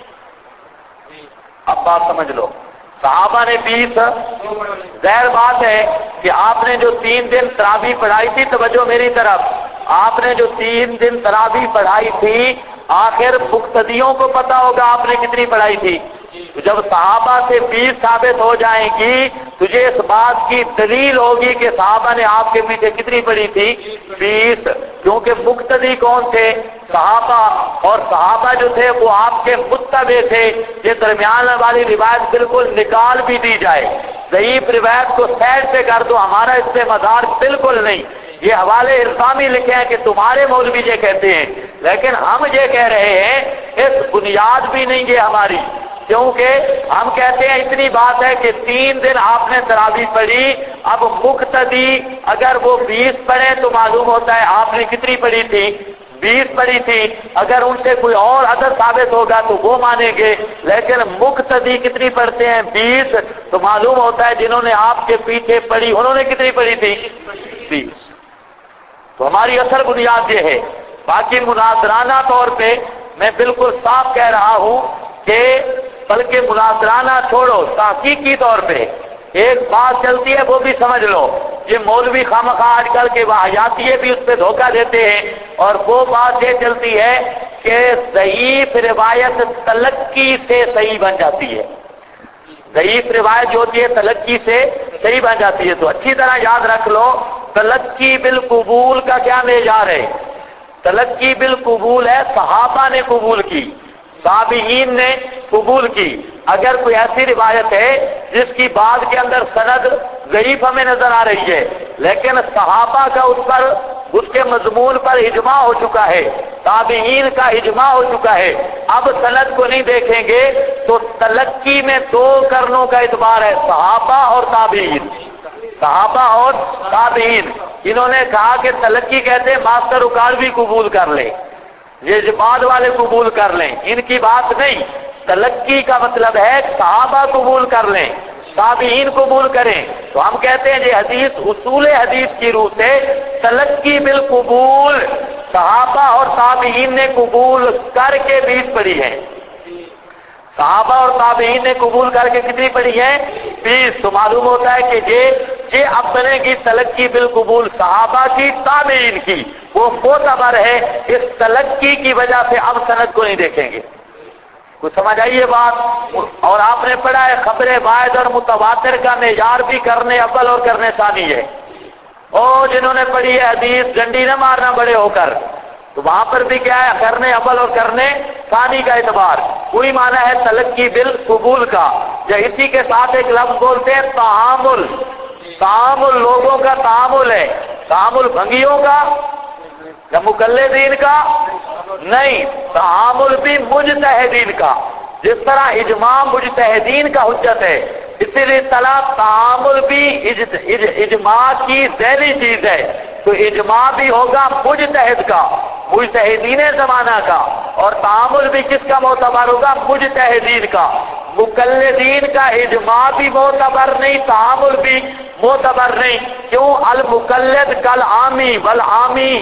اب بات سمجھ لو، صحابہ نے 20، ظاہر بات ہے کہ آپ نے جو 3 دن تراویح پڑھائی تھی، توجہ میری طرف، آپ نے جو 3 دن تراویح پڑھائی تھی، آخر مقتدیوں کو پتا ہوگا آپ نے کتنی پڑھائی تھی۔ تو جب صحابہ سے 20 ثابت ہو جائیں گی، تجھے اس بات کی دلیل ہوگی کہ صحابہ نے آپ کے پیچھے کتنی پڑھی تھی؟ 20، کیونکہ مقتدی کون تھے؟ صحابہ، اور صحابہ جو تھے وہ آپ کے متبع تھے۔ یہ درمیان والی روایت بالکل نکال بھی دی جائے، ضعیف روایت کو سائڈ سے کر دو، ہمارا اس سے مدار بالکل نہیں۔ یہ حوالے الزامی لکھے ہیں کہ تمہارے مولوی یہ کہتے ہیں، لیکن ہم یہ کہہ رہے ہیں اس بنیاد بھی نہیں یہ ہماری، کیونکہ ہم کہتے ہیں اتنی بات ہے کہ 3 دن آپ نے تراویح پڑھی، اب مقتدی اگر وہ 20 پڑھے تو معلوم ہوتا ہے آپ نے کتنی پڑھی تھی؟ 20 پڑھی تھی. اگر ان سے کوئی اور عدد ثابت ہوگا تو وہ مانیں گے، لیکن مقتدی کتنی پڑھتے ہیں؟ 20. تو معلوم ہوتا ہے جنہوں نے آپ کے پیچھے پڑھی انہوں نے کتنی پڑھی تھی؟ 20. تو ہماری اصل بنیاد یہ ہے. باقی مناظرانہ طور پہ میں بالکل صاف کہہ رہا ہوں کہ بلکہ مناظرانہ چھوڑو، تحقیقی طور پہ ایک بات چلتی ہے وہ بھی سمجھ لو. یہ مولوی خامخواہ آج کل کے واحیاتیے بھی اس پہ دھوکہ دیتے ہیں، اور وہ بات یہ چلتی ہے کہ ضعیف روایت تلقی سے صحیح بن جاتی ہے. ضعیف روایت جو ہوتی ہے تلقی سے صحیح بن جاتی ہے. تو اچھی طرح یاد رکھ لو، تلقی بالقبول کا کیا معیار ہے؟ تلقی بالقبول ہے صحابہ نے قبول کی، تابعین نے قبول کی. اگر کوئی ایسی روایت ہے جس کی بعد کے اندر سند ضعیف ہمیں نظر آ رہی ہے، لیکن صحابہ کا اس کے مضمون پر اجماع ہو چکا ہے، تابعین کا اجماع ہو چکا ہے، اب سند کو نہیں دیکھیں گے تو تلقی میں 2 کرنوں کا اعتبار ہے، صحابہ اور تابعین. صحابہ اور تابعین. انہوں نے کہا کہ تلقی کہتے ہیں ماسٹر اکاڑوی قبول کر لیں، یہ بعد والے قبول کر لیں، ان کی بات نہیں. تلقی کا مطلب ہے صحابہ قبول کر لیں، تابعین قبول کریں. تو ہم کہتے ہیں یہ حدیث اصول حدیث کی روح سے تلقی بالقبول صحابہ اور تابعین نے قبول کر کے 20 پڑھی ہے. صحابہ اور تابعین نے قبول کر کے کتنی پڑھی ہے؟ 20. تو معلوم ہوتا ہے کہ یہ اب بنے گی تلقی بالقبول صحابہ کی، تابعین کی، وہ معتبر ہے. اس تلقی کی وجہ سے اب سند کو نہیں دیکھیں گے. کچھ سمجھ آئیے بات؟ اور آپ نے پڑھا ہے خبر واحد اور متواتر کا معیار بھی کرنے اول اور کرنے ثانی ہے. اور جنہوں نے پڑھی ہے حدیث ڈنڈی نہ مارنا بڑے ہو کر، تو وہاں پر بھی کیا ہے؟ کرنے اول اور کرنے ثانی کا اعتبار. کوئی معنی ہے تلقی بالقبول کا. یا اسی کے ساتھ ایک لفظ بولتے ہیں تعامل. تعامل لوگوں کا تعامل ہے. تعامل بھنگیوں کا یا مقلدین کا نہیں، تعامل بھی مجتہدین کا. جس طرح اجماع مجتہدین کا حجت ہے، اسی لیے تعامل بھی اجماع کی ذیلی چیز ہے. تو اجماع بھی ہوگا مجتہد کا، مجتہدین زمانہ کا، اور تعامل بھی کس کا معتبر ہوگا؟ مجتہدین کا. مقلدین کا اجماع بھی معتبر نہیں، تعامل بھی معتبر نہیں. کیوں؟ المقلد کل عامی والعامی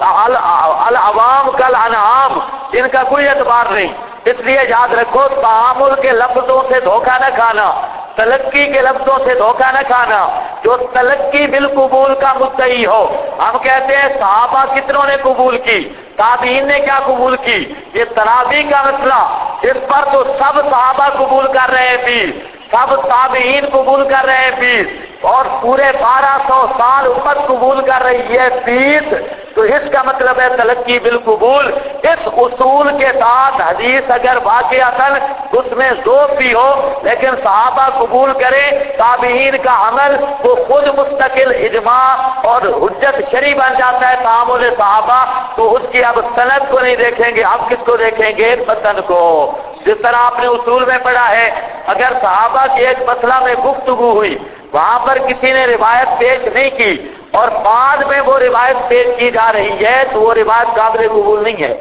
العوام کل انعام، ان کا کوئی اعتبار نہیں. اس لیے یاد رکھو تعامل کے لفظوں سے دھوکہ نہ کھانا، تلقی کے لفظوں سے دھوکہ نہ کھانا. جو تلقی بالقبول کا مدعی ہو، ہم کہتے ہیں صحابہ کتنوں نے قبول کی، تابعین نے کیا قبول کی. یہ تراویح کا مسئلہ، اس پر تو سب صحابہ قبول کر رہے ہیں 20، سب تابعین قبول کر رہے ہیں 20، اور پورے 1200 سال امت قبول کر رہی ہے 20. تو اس کا مطلب ہے تلقی بالقبول. اس اصول کے ساتھ حدیث اگر واقعتاً اس میں ذوق بھی ہو لیکن صحابہ قبول کرے، تابعین کا عمل وہ خود مستقل اجماع اور حجت شرعی بن جاتا ہے تعامل صحابہ. تو اس کی اب سند کو نہیں دیکھیں گے، اب کس کو دیکھیں گے؟ متن کو. جس طرح آپ نے اصول میں پڑھا ہے، اگر صحابہ کی ایک مسئلہ میں گفتگو ہوئی، وہاں پر کسی نے روایت پیش نہیں کی اور بعد میں وہ روایت پیش کی جا رہی ہے تو وہ روایت قابل قبول نہیں ہے،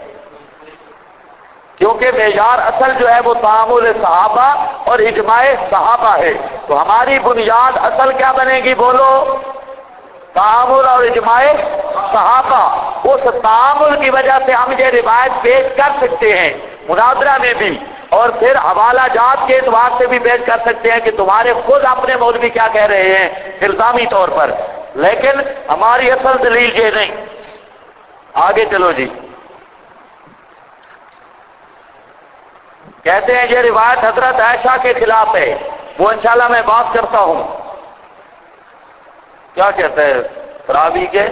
کیونکہ معیار اصل جو ہے وہ تعامل صحابہ اور اجماع صحابہ ہے. تو ہماری بنیاد اصل کیا بنے گی؟ بولو. تعامل اور اجماع صحابہ. اس تعامل کی وجہ سے ہم یہ روایت پیش کر سکتے ہیں مناظرہ میں بھی، اور پھر حوالہ جات کے اعتبار سے بھی پیش کر سکتے ہیں کہ تمہارے خود اپنے مولوی کیا کہہ رہے ہیں الزامی طور پر. لیکن ہماری اصل دلیل یہ نہیں. آگے چلو جی. کہتے ہیں یہ روایت حضرت عائشہ کے خلاف ہے، وہ انشاءاللہ میں بات کرتا ہوں. کیا کہتا ہے تراویح کے؟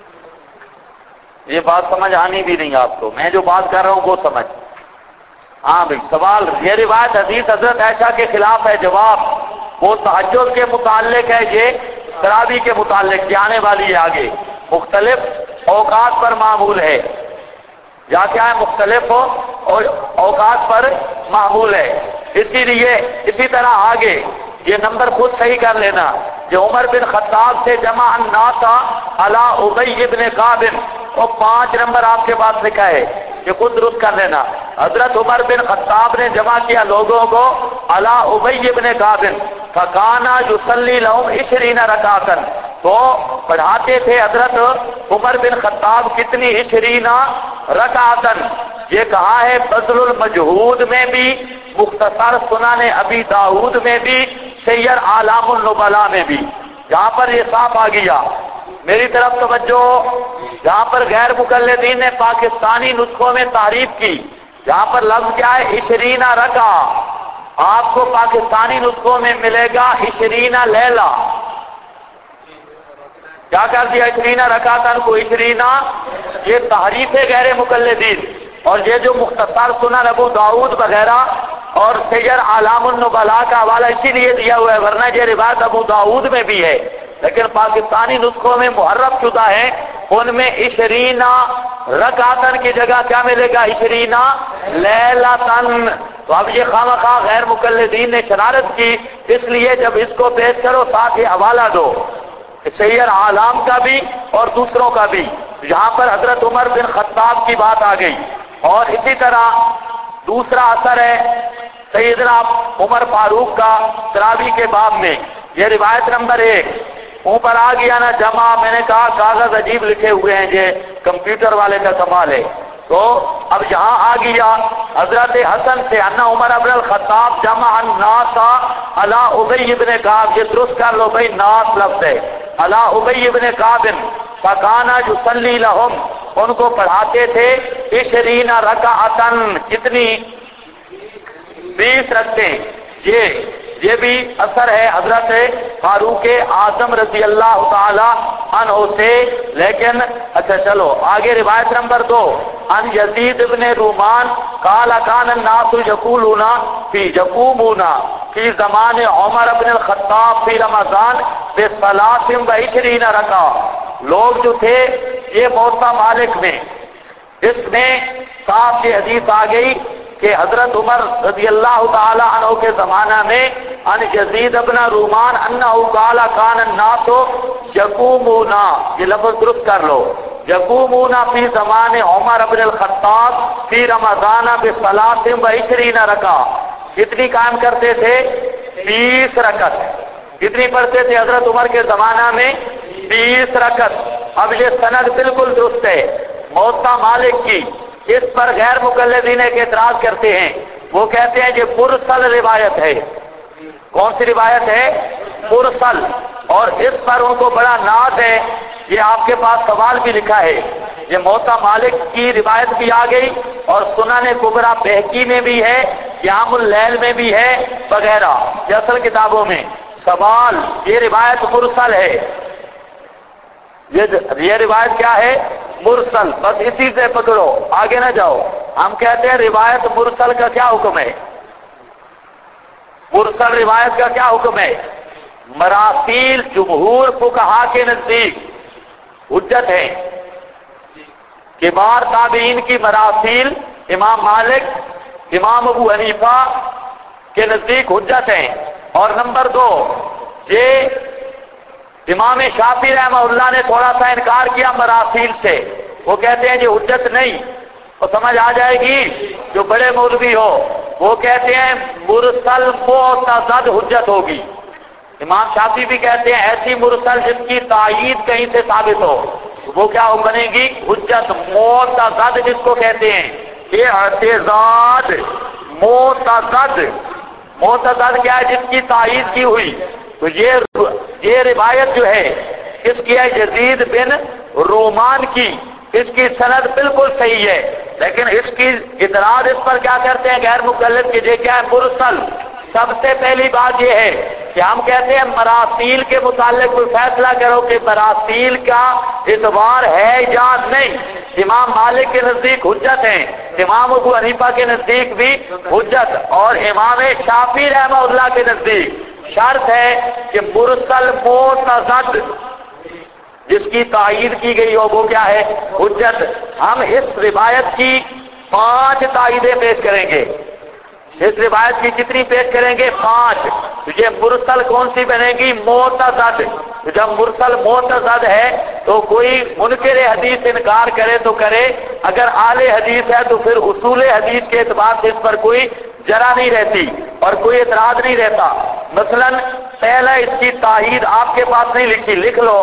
یہ بات سمجھ آنی بھی نہیں آپ کو، میں جو بات کر رہا ہوں وہ سمجھ. ہاں بھائی سوال، یہ روایت حدیث حضرت عائشہ کے خلاف ہے. جواب، وہ تہجد کے متعلق ہے، یہ تراویح کے متعلق یہ آنے والی ہے آگے. مختلف اوقات پر معمول ہے، یا کیا ہے؟ مختلف اوقات پر معمول ہے. اسی لیے اسی طرح آگے یہ نمبر خود صحیح کر لینا. جو عمر بن خطاب سے جمع الناس علی ابی بن کعب، وہ 5 نمبر آپ کے پاس لکھا ہے، یہ خود درست کر لینا۔ حضرت عمر بن خطاب نے جمع کیا لوگوں کو علی ابی بن کعب، فکانا یصلی لهم 20 رکعتا، تو پڑھاتے تھے حضرت عمر بن خطاب کتنی 20 رکعتا۔ یہ کہا ہے بذل المجہود میں بھی، مختصر سنن ابی داؤد میں بھی، سیر اعلام النبلاء میں بھی، جہاں پر یہ صاف آ گیا۔ میری طرف توجہ، جہاں پر غیر مقلدین نے پاکستانی نسخوں میں تعریف کی، جہاں پر لفظ کیا ہے 20 رکعہ، آپ کو پاکستانی نسخوں میں ملے گا 20 لیلہ۔ کیا کر دیا 20 رکعتن کو 20، یہ تحریف ہے غیر مقلدین۔ اور یہ جو مختصر سنن ابو داؤد وغیرہ اور سیر اعلام النبلاء کا حوالہ اسی لیے دیا ہوا ہے، ورنہ یہ روایت ابو داؤد میں بھی ہے، لیکن پاکستانی نسخوں میں محرف شدہ ہے، ان میں 20 رکعتن کی جگہ کیا ملے گا 20 لیلتن۔ تو اب یہ خواہ غیر مقلدین نے شرارت کی، اس لیے جب اس کو پیش کرو ساتھ ہی حوالہ دو، سیر اعلام کا بھی اور دوسروں کا بھی، یہاں پر حضرت عمر بن خطاب کی بات آ گئی۔ اور اسی طرح دوسرا اثر ہے سیدنا عمر فاروق کا تراویح کے باب میں، یہ روایت نمبر 1 اوپر آ گیا نا جمع، میں نے کہا کاغذ عجیب لکھے ہوئے ہیں، یہ کمپیوٹر والے کا کمال ہے۔ تو اب یہاں آ گیا حضرت حسن سے ان عمر بن الخطاب جمع الناس علی ابی بن کعب، یہ درست کر لو بھائی، ناس لفظ ہے، علی ابی بن کعب، فکانا یصلی لهم، ان کو پڑھاتے تھے 20 رکعتن، کتنی 20 رکعتیں۔ یہ بھی اثر ہے حضرت فاروق اعظم رضی اللہ تعالی عنہ سے، لیکن اچھا چلو آگے روایت نمبر 2 ان یزید ابن رومان قال کان الناس یقولون یقومون فی زمان عمر بن الخطاب فی رمضان ب23 رکعہ، لوگ جو تھے یہ موطا مالک میں، اس میں صاف یہ حدیث آ گئی کہ حضرت عمر رضی اللہ تعالی عنہ کے زمانہ میں ان یزید ابن رومان انہ قال کان الناس یقومون، یہ لفظ درست کر لو، یقومون فی زمان عمر بن الخطاب فی رمضان ب23 رکعہ، کتنی قائم کرتے تھے 20 رکعت، کتنی پڑھتے تھے حضرت عمر کے زمانہ میں 20 رکعت۔ اب یہ سند بالکل درست ہے موطا مالک کی، اس پر غیر مقلدین کے اعتراض کرتے ہیں، وہ کہتے ہیں یہ مرسل روایت ہے۔ کون سی روایت ہے؟ مرسل، اور اس پر ان کو بڑا ناز ہے، یہ آپ کے پاس سوال بھی لکھا ہے، یہ موطا مالک کی روایت بھی آ گئی اور سنن کبریٰ بہقی میں بھی ہے، قیام اللیل میں بھی ہے وغیرہ، یہ اصل کتابوں میں۔ سوال، یہ روایت مرسل ہے، یہ روایت کیا ہے؟ مرسل، بس اسی سے پکڑو آگے نہ جاؤ۔ ہم کہتے ہیں روایت مرسل کا کیا حکم ہے؟ مرسل روایت کا کیا حکم ہے؟ مراسیل جمہور فقہا کے نزدیک حجت ہے، کبار تابعین کی مراسیل امام مالک، امام ابو حنیفہ کے نزدیک حجت ہیں۔ اور نمبر 2، یہ امام شافعی رحمہ اللہ نے تھوڑا سا انکار کیا مراسیل سے، وہ کہتے ہیں یہ حجت نہیں، تو سمجھ آ جائے گی جو بڑے مولوی ہو، وہ کہتے ہیں مرسل معتضد حجت ہوگی۔ امام شافعی بھی کہتے ہیں ایسی مرسل جس کی تائید کہیں سے ثابت ہو، وہ کیا بنے گی؟ حجت معتضد جس کو کہتے ہیں، یہ اعتضاد معتضد، معتضد کیا ہے؟ جس کی تائید کی ہوئی۔ تو یہ روایت جو ہے اس کی ہے یزید بن رومان کی، اس کی سند بالکل صحیح ہے، لیکن اس کی اعتراض اس پر کیا کرتے ہیں غیر مقلد کہ یہ کیا ہے؟ مرسل۔ سب سے پہلی بات یہ ہے کہ ہم کہتے ہیں مراسیل کے متعلق کوئی فیصلہ کرو کہ مراسیل کا اعتبار ہے یا نہیں۔ امام مالک کے نزدیک حجت ہیں، امام ابو حنیفہ کے نزدیک بھی حجت، اور امام شافعی رحمہ اللہ کے نزدیک شرط ہے کہ مرسل معتضد جس کی تائید کی گئی ہو وہ کیا ہے؟ حجت۔ ہم اس روایت کی 5 تائیدیں پیش کریں گے، اس روایت کی کتنی پیش کریں گے؟ 5۔ تو یہ مرسل کون سی بنے گی؟ معتضد۔ تو جب مرسل معتضد ہے تو کوئی منکر حدیث انکار کرے تو کرے، اگر اہل حدیث ہے تو پھر اصول حدیث کے اعتبار سے اس پر کوئی جرا نہیں رہتی اور کوئی اعتراض نہیں رہتا۔ مثلا پہلا اس کی تائید آپ کے پاس نہیں لکھی، لکھ لو،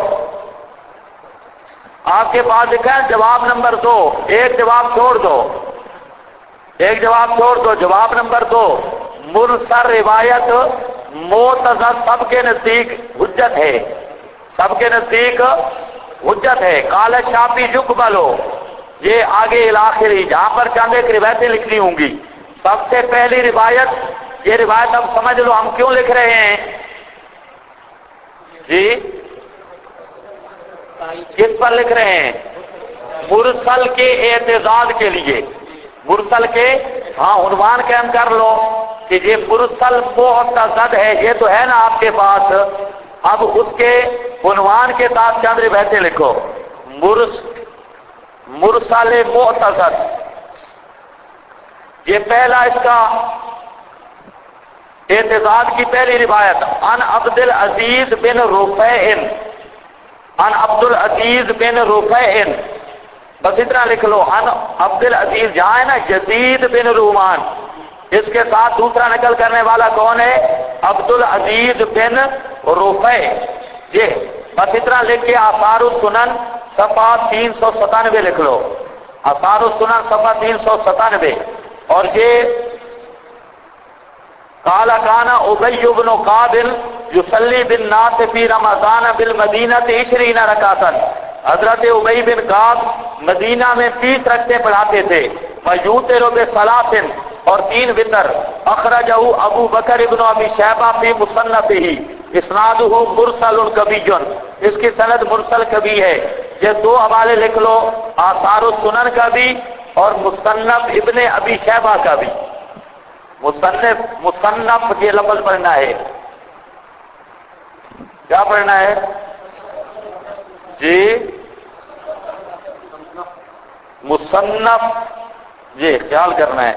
آپ کے پاس لکھا ہے جواب نمبر 2، ایک جواب چھوڑ دو، ایک جواب چھوڑ دو، جواب نمبر 2، مرسل روایت معتضد سب کے نزدیک حجت ہے، سب کے نزدیک حجت ہے۔ قال شافعی یقبلو، یہ آگے الاخری جہاں پر چند ایک روایتیں لکھنی ہوں گی۔ سب سے پہلی روایت، یہ روایت اب سمجھ لو ہم کیوں لکھ رہے ہیں جی، کس پر لکھ رہے ہیں؟ مرسل کے اعتزاز کے لیے، مرسل کے، ہاں عنوان قائم کر لو کہ یہ مرسل معتضد ہے، یہ تو ہے نا آپ کے پاس۔ اب اس کے عنوان کے ساتھ چند روایتیں لکھو، مرسل معتضد۔ یہ پہلا اس کا اعتزاز کی پہلی روایت، ان عبد العزیز بن رفیع، ان عبد العزیز بن رفیع، بس اتنا لکھ لو، ان عبد العزیز، جہاں ہے نا یزید بن رومان، اس کے ساتھ دوسرا نقل کرنے والا کون ہے؟ عبد العزیز بن رفیع۔ یہ بس اتنا لکھ کے آثار السنن صفحہ 397 لکھ لو، آثار السنن صفحہ 397۔ اور یہ قال کان ابی بن کعب یصلی بالناس فی رمضان بالمدینہ 20 رکعۃ، حضرت ابی بن کعب مدینہ میں 30 رکعتیں پڑھاتے تھے، ویوتر بثلاث، اور 3 وتر، اخرجہ ابو بکر ابن ابی شیبہ فی مصنفہ، اسنادہ مرسل کبی، اس کی سند مرسل کبھی ہے۔ یہ 2 حوالے لکھ لو، آثار السنن کا بھی اور مصنف ابن ابی شیبہ کا بھی۔ مصنف یہ لفظ پڑھنا ہے، کیا پڑھنا ہے جی؟ مصنف، یہ خیال کرنا ہے،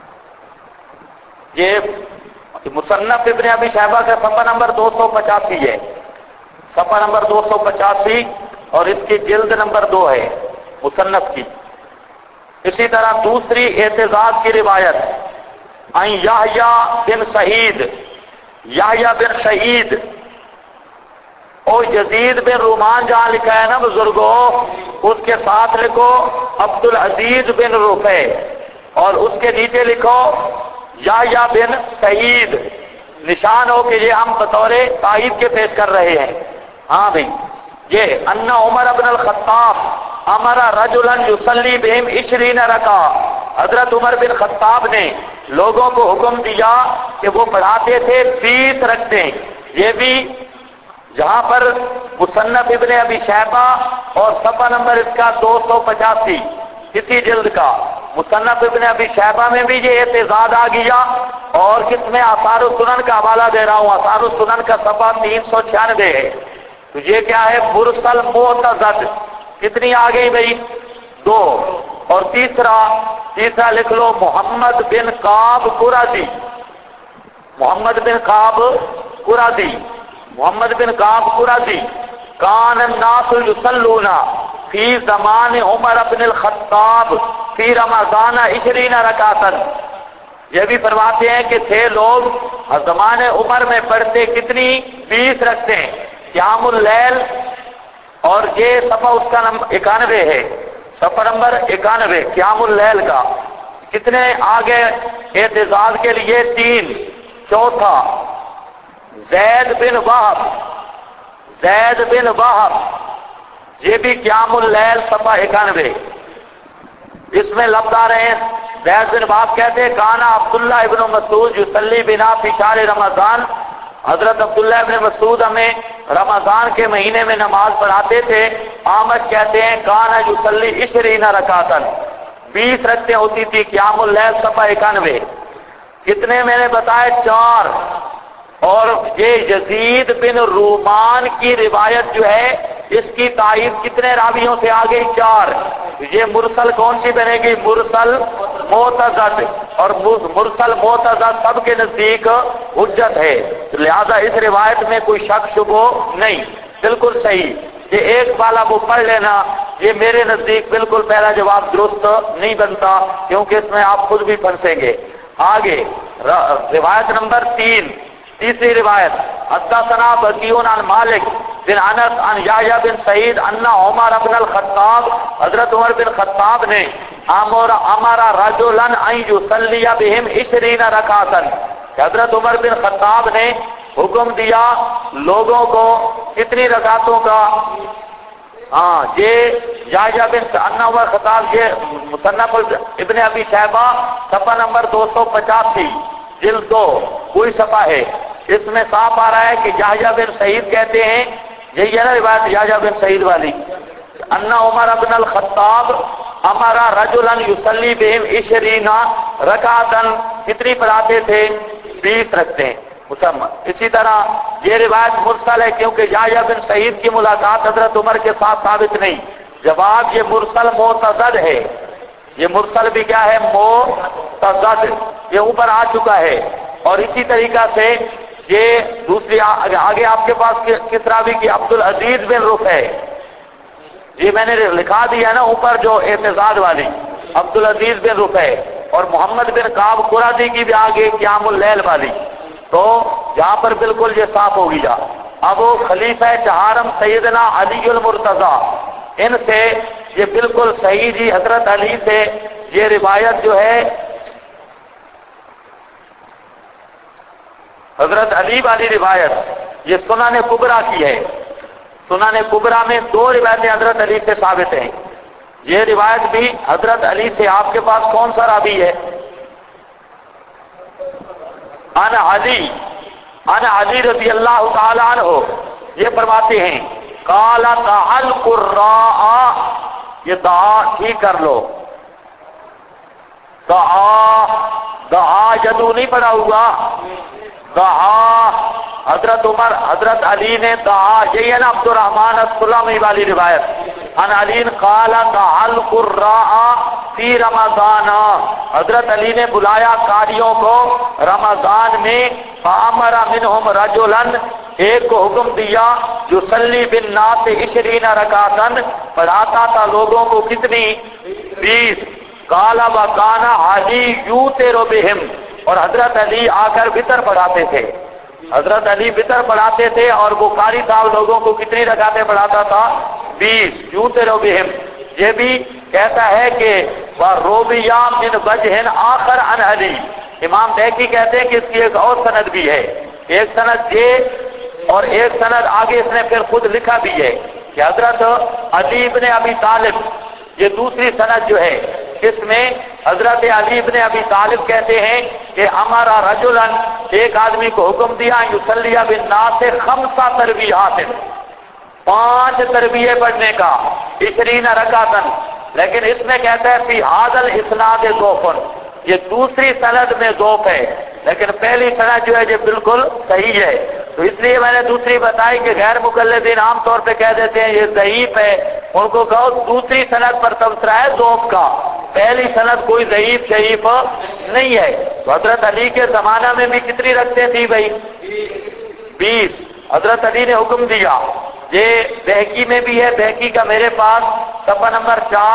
یہ مصنف ابن ابی شیبہ کا صفحہ نمبر 285 ہے، صفحہ نمبر 285، اور اس کی جلد نمبر 2 ہے مصنف کی۔ اسی طرح دوسری اعتزاز کی روایت، ان یحییٰ بن سعید، یحییٰ بن سعید اور یزید بن رومان، جہاں لکھا ہے نا بزرگوں، اس کے ساتھ لکھو عبد العزیز بن رفیع، اور اس کے نیچے لکھو یحییٰ بن سعید، نشان ہو کہ یہ ہم بطور تائید کے پیش کر رہے ہیں۔ ہاں بھائی، یہ ان عمر بن الخطاب امر رجلا یصلی بہم 20 رکعہ، حضرت عمر بن خطاب نے لوگوں کو حکم دیا کہ وہ پڑھاتے تھے 20 رکعتیں۔ یہ بھی جہاں پر مصنف ابن ابی شیبہ اور صفحہ نمبر اس کا 285 اسی جلد کا، مصنف ابن ابی شیبہ میں بھی یہ اعتزاز آ گیا، اور کس میں؟ آثار السنن کا حوالہ دے رہا ہوں، آثار السنن کا صفحہ 396 ہے۔ تو یہ کیا ہے؟ مرسل معتضد۔ کتنی آ گئی بھائی؟ 2۔ اور تیسرا لکھ لو محمد بن کعب قرظی، محمد بن کعب قرظی، محمد بن کعب قرظی، کان الناس یصلون فی زمان عمر بن الخطاب فی رمضان 20 رکعۃ۔ یہ بھی فرماتے ہیں کہ تھے لوگ زمان عمر میں پڑھتے کتنی؟ 20 رکعتیں، قیام اللیل، اور یہ صفحہ اس کا نمبر 91 ہے، صفحہ نمبر 91 قیام اللیل کا۔ کتنے آگے اعتزاز کے لیے؟ 3۔ چوتھا زید بن وہب، زید بن وہب، یہ بھی قیام اللیل صفحہ 91، اس میں لفظ آ رہے ہیں۔ زید بن وہب کہتے ہیں کانا عبداللہ ابن مسعود یصلی بنا فی شہر رمضان، حضرت عبداللہ ابن مسعود ہمیں رمضان کے مہینے میں نماز پڑھاتے تھے۔ آمش کہتے ہیں کانا یصلی 20 رکعۃ، 20 رکعتیں ہوتی تھی، قیام اللیل صفحہ 91۔ کتنے میں نے بتایا؟ 4۔ اور یہ یزید بن رومان کی روایت جو ہے، اس کی تائید کتنے راویوں سے آ گئی؟ 4۔ یہ مرسل کون سی بنے گی؟ مرسل معتضد، اور مرسل معتضد سب کے نزدیک حجت ہے۔ لہذا اس روایت میں کوئی شک شبہ نہیں، بالکل صحیح۔ یہ ایک والا وہ پڑھ لینا، یہ میرے نزدیک بالکل پہلا جواب درست نہیں بنتا، کیونکہ اس میں آپ خود بھی پھنسیں گے۔ آگے روایت نمبر 3، تیسری روایت، حدثنا بکیون عن مالک بن انس عن یحییٰ بن سعید ان عمر بن الخطاب، حضرت عمر بن خطاب نے امر رجلا ان یصلی بهم 20 رکعتا، حضرت عمر بن خطاب نے حکم دیا لوگوں کو کتنی رکعتوں کا؟ یہ یحییٰ بن ان عمر خطاب، یہ مصنف ابن ابی شیبہ صفحہ نمبر 285 جلد 2 کوئی صفحہ ہے، اس میں صاف آ رہا ہے کہ یحییٰ بن سعید کہتے ہیں، یہی ہے نا روایت یحییٰ بن سعید والی، ان عمر بن الخطاب امر رجلا یصلی بهم 20 رکعتا، کتنی پڑھاتے تھے؟ 20 رکھتے ہیں مسمى۔ اسی طرح یہ روایت مرسل ہے، کیونکہ یحییٰ بن سعید کی ملاقات حضرت عمر کے ساتھ ثابت نہیں۔ جواب یہ مرسل معتضد ہے، یہ مرسل بھی کیا ہے؟ معتضد، یہ اوپر آ چکا ہے۔ اور اسی طریقہ سے یہ دوسری آگے آپ کے پاس کس راوی کی؟ عبدالعزیز بن رفع، یہ میں نے لکھا دیا نا اوپر جو اعتزاد والی، عبدالعزیز بن رفع، اور محمد بن کعب قرظی کی بھی آگے قیام اللیل والی، تو یہاں پر بالکل یہ صاف ہو گیا۔ اب وہ خلیفہ چہارم سیدنا علی المرتضی، ان سے یہ بالکل صحیح جی، حضرت علی سے یہ روایت جو ہے حضرت علی والی روایت، یہ سنن کبریٰ کی ہے۔ سنن کبریٰ میں 2 روایتیں حضرت علی سے ثابت ہیں۔ یہ روایت بھی حضرت علی سے، آپ کے پاس کون سا راوی ہے؟ ان علی رضی اللہ تعالی عنہ، یہ فرماتے ہیں قال تعال قراء، یہ دعا ٹھیک کر لو، دعا جدو نہیں پڑا ہوا، دعا حضرت علی نے دعا، یہی ہے نا عبد الرحمن السلمی والی روایت، ان علی قال تعال قراء فی رمضان، حضرت علی نے بلایا قاریوں کو رمضان میں، فامر منہم رجلا، ایک کو حکم دیا، یصلی بالناس 20 رکعتا، پڑھاتا تھا لوگوں کو کتنی؟ 20۔ قال وکان علی یوتر بہم، اور حضرت علی آ کر وتر پڑھاتے تھے، حضرت علی وتر پڑھاتے تھے، اور وہ قاری صاحب لوگوں کو کتنی رکعتیں پڑھاتا تھا؟ 20۔ یوتر بہم، یہ بھی کہتا ہے کہ وَرُوِيَا مِنْ وَجْهٍ آخر عن علی، امام بہقی کہتے ہیں کہ اس کی ایک اور سند بھی ہے، ایک سند یہ اور ایک سند آگے اس نے پھر خود لکھا بھی ہے کہ حضرت علی ابن ابی طالب، یہ دوسری سند جو ہے اس میں حضرت علی ابن ابی طالب کہتے ہیں کہ امر رجلا، ایک آدمی کو حکم دیا، یصلی بالناس 5 تربیحات، 5 تربیحیں پڑھنے کا، 20 رکعتا، لیکن اس میں کہتا ہے فی ھذا الاسناد ضعف، یہ دوسری سند میں ضعف ہے، لیکن پہلی سند جو ہے یہ بالکل صحیح ہے۔ تو اس لیے میں نے دوسری بتائی کہ غیر مقلدین عام طور پہ کہہ دیتے ہیں یہ ضعیف ہے، ان کو کہو دوسری سند پر تبصرہ ہے ضعف کا، پہلی سند کوئی ضعیف شریف نہیں ہے۔ تو حضرت علی کے زمانہ میں بھی کتنی رکھتے تھی بھائی؟ 20۔ حضرت علی نے حکم دیا، یہ بہقی میں بھی ہے، بہقی کا میرے پاس صفحہ نمبر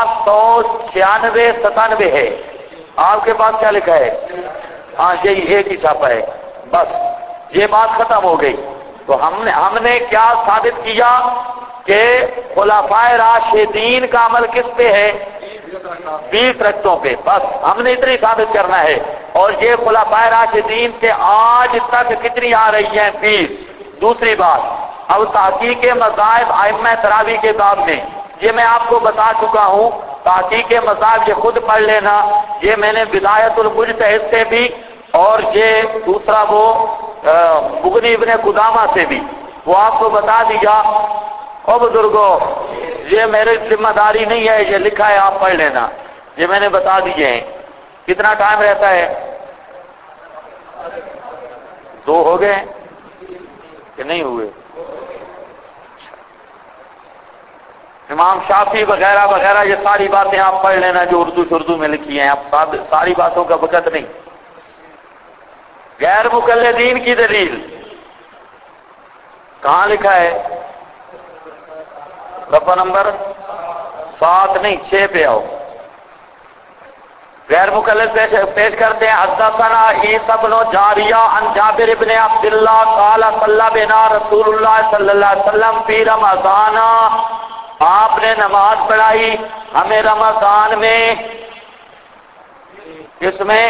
496-97 ہے، آپ کے پاس کیا لکھا ہے؟ ہاں یہی ایک ہی چھاپا ہے، بس یہ بات ختم ہو گئی۔ تو ہم نے کیا ثابت کیا کہ خلفائے راشدین کا عمل کس پہ ہے؟ 20 رکعتوں پہ، بس ہم نے اتنی ثابت کرنا ہے۔ اور یہ خلفائے راشدین سے آج تک کتنی آ رہی ہیں؟ 20۔ دوسری بات، اب تحقیق مذاہب ائمہ تراوی کے باب میں یہ میں آپ کو بتا چکا ہوں، تحقیق مذاہب یہ خود پڑھ لینا، یہ میں نے بدایت المجتہد سے بھی، اور یہ دوسرا وہ مغنی ابن قدامہ سے بھی وہ آپ کو بتا دیا۔ او بزرگوں، یہ میری ذمہ داری نہیں ہے، یہ لکھا ہے آپ پڑھ لینا، یہ میں نے بتا دیے ہیں۔ کتنا ٹائم رہتا ہے؟ 2 ہو گئے کہ نہیں ہوئے؟ امام شافعی وغیرہ وغیرہ یہ ساری باتیں آپ پڑھ لینا جو اردو میں لکھی ہیں، اب ساری باتوں کا وقت نہیں۔ غیر مقلدین کی دلیل، کہاں لکھا ہے؟ صفحہ نمبر 7 نہیں 6 پہ آؤ. غیر مقلد پیش کرتے ہیں حدثنا عیسی بن جاریہ عن جابر بن عبداللہ قال صلی بنا رسول اللہ صلی اللہ علیہ وسلم فی رمضان. آپ نے نماز پڑھائی ہمیں رمضان میں. کس میں؟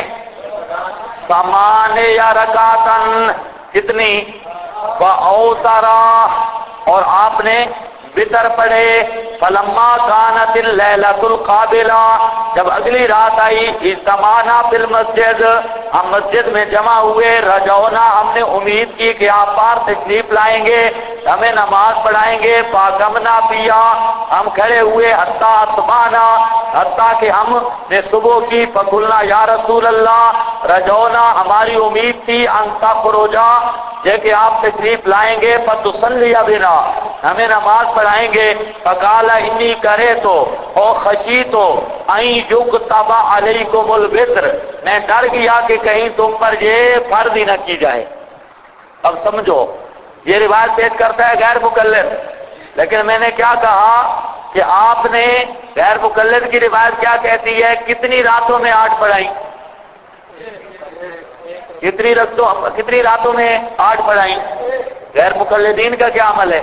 سامان یا رکعتن. کتنی؟ واوترا. اور آپ نے وتر پڑھے. فلما کانت اللیلۃ القابلہ. جب اگلی رات آئی اجتمعنا فی المسجد. ہم مسجد میں جمع ہوئے. رجونا. ہم نے امید کی کہ آپ پار تشریف لائیں گے ہمیں نماز پڑھائیں گے. فاقمنا فیہا. ہم کھڑے ہوئے حتی اصبحنا. حتیٰ کہ ہم نے صبح کی. فقلنا یا رسول اللہ. رجونا. ہماری امید تھی ان تخرجا یہ کہ آپ تشریف لائیں گے. فتصلی بنا. ہمیں نماز پڑھائیں گے. فقال انی کرے تو او خشی تو این یکتب علیکم الوتر. میں ڈر گیا کہ کہیں تم پر یہ فرض ہی نہ کی جائے. اب سمجھو یہ روایت پیش کرتا ہے غیر مقلد. لیکن میں نے کیا کہا کہ آپ نے غیر مقلد کی روایت کیا کہتی ہے؟ کتنی راتوں میں 8 پڑھائی؟ کتنی راتوں میں 8 پڑھائی؟ غیر مقلدین کا کیا عمل ہے؟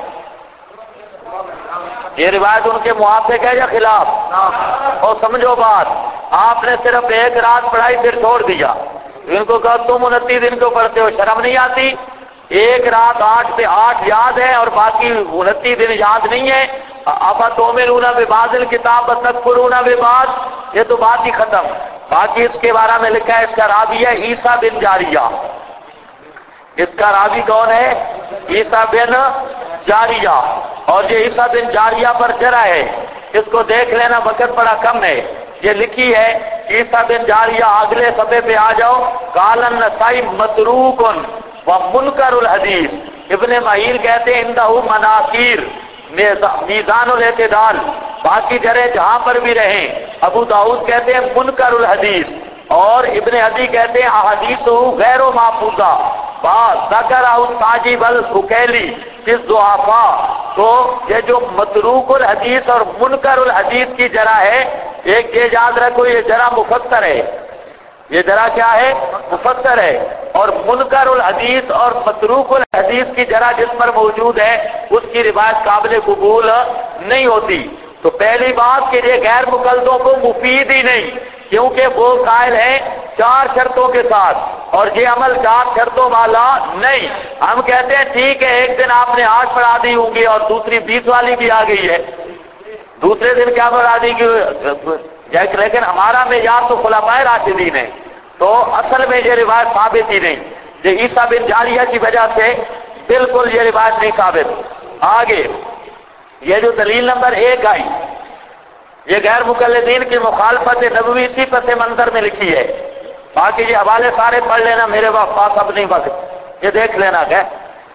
یہ روایت ان کے موافق ہے یا خلاف؟ اور سمجھو بات. آپ نے صرف 1 رات پڑھائی پھر چھوڑ دیا. ان کو کہا تم 29 دن کو پڑھتے ہو، شرم نہیں آتی؟ 1 رات 8 پہ 8 یاد ہے اور باقی 29 دن یاد نہیں ہے. افتؤمنون ببعض الکتاب وتکفرون ببعض. یہ تو بات ہی ختم. باقی اس کے بارے میں لکھا ہے اس کا راوی ہے عیسی بن جاریہ. اس کا راوی کون ہے؟ عیسی بن جاریہ. اور یہ عیسی بن جاریہ پر جرح ہے. اس کو دیکھ لینا، وقت بڑا کم ہے. یہ لکھی ہے عیسی بن جاریہ. اگلے صفحے پہ آ جاؤ. قال النسائی متروک ومنکر الحدیث. ابن معین کہتے ہیں اندہ مناکیر میزان الاعتدال. باقی جرح جہاں پر بھی رہیں. ابو داؤد کہتے ہیں منکر الحدیث. اور ابن عدی کہتے ہیں احادیث غیر محفوظہ. ذکر ساجب الحکیلی فی الضعفاء. تو یہ جو متروک الحدیث اور منکر الحدیث کی جرح ہے، ایک یہ یاد رکھو یہ جرح مفسر ہے. یہ جرح کیا ہے؟ مفسر ہے. اور منکر الحدیث اور متروک الحدیث کی جرح جس پر موجود ہے اس کی روایت قابل قبول نہیں ہوتی. تو پہلی بات کہ یہ غیر مقلدوں کو مفید ہی نہیں، کیونکہ وہ قائل ہیں 4 شرطوں کے ساتھ اور یہ عمل 4 شرطوں والا نہیں. ہم کہتے ہیں ٹھیک ہے ایک دن آپ نے 8 پڑھا دی ہوں گی اور دوسری 20 والی بھی آ گئی ہے. دوسرے دن کیا پڑھا دی گی؟ لیکن ہمارا معیار تو خلفائے راشدین ہے. تو اصل میں یہ روایت ثابت ہی نہیں. یہ عیسی بن جاریہ کی وجہ سے بالکل یہ روایت نہیں ثابت. آگے یہ جو دلیل نمبر 1 آئی یہ غیر مقلدین کی مخالفت نبوی اسی پس منظر میں لکھی ہے. باقی یہ حوالے سارے پڑھ لینا، میرے پاس اب نہیں وقت. یہ دیکھ لینا کہ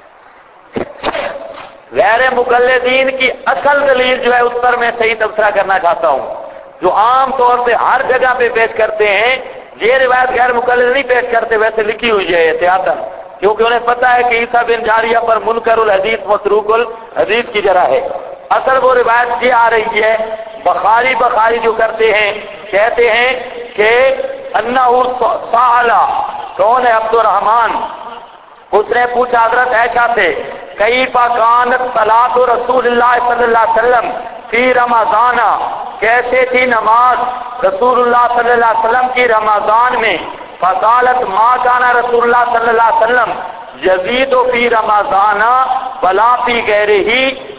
غیر مقلدین کی اصل دلیل جو ہے اس پر میں صحیح تبصرہ کرنا چاہتا ہوں. جو عام طور پہ ہر جگہ پہ پیش کرتے ہیں یہ روایت غیر مقلد نہیں پیش کرتے، ویسے لکھی ہوئی ہے احتیاطاً، کیونکہ انہیں پتہ ہے کہ عیسی بن جاریہ پر منکر الحدیث متروک الحدیث کی جرح ہے. اصل وہ روایت یہ آ رہی ہے بخاری جو کرتے ہیں، کہتے ہیں کہ انہ سائلہ کون ہے؟ عبد الرحمن. اس نے پوچھا حضرت عائشہ سے کیف کانت صلاۃ رسول اللہ صلی اللہ علیہ وسلم فی رمضان. کیسے تھی نماز رسول اللہ صلی اللہ علیہ وسلم کی رمضان میں؟ فقالت ما کان رسول اللہ صلی اللہ علیہ وسلم یزید فی رمضان ولا فی غیرہ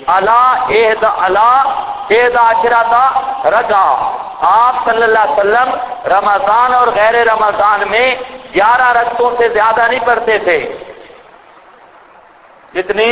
علی 11 رکعہ. آپ صلی اللہ علیہ وسلم رمضان اور غیر رمضان میں 11 رکعتوں سے زیادہ نہیں پڑھتے تھے. کتنی؟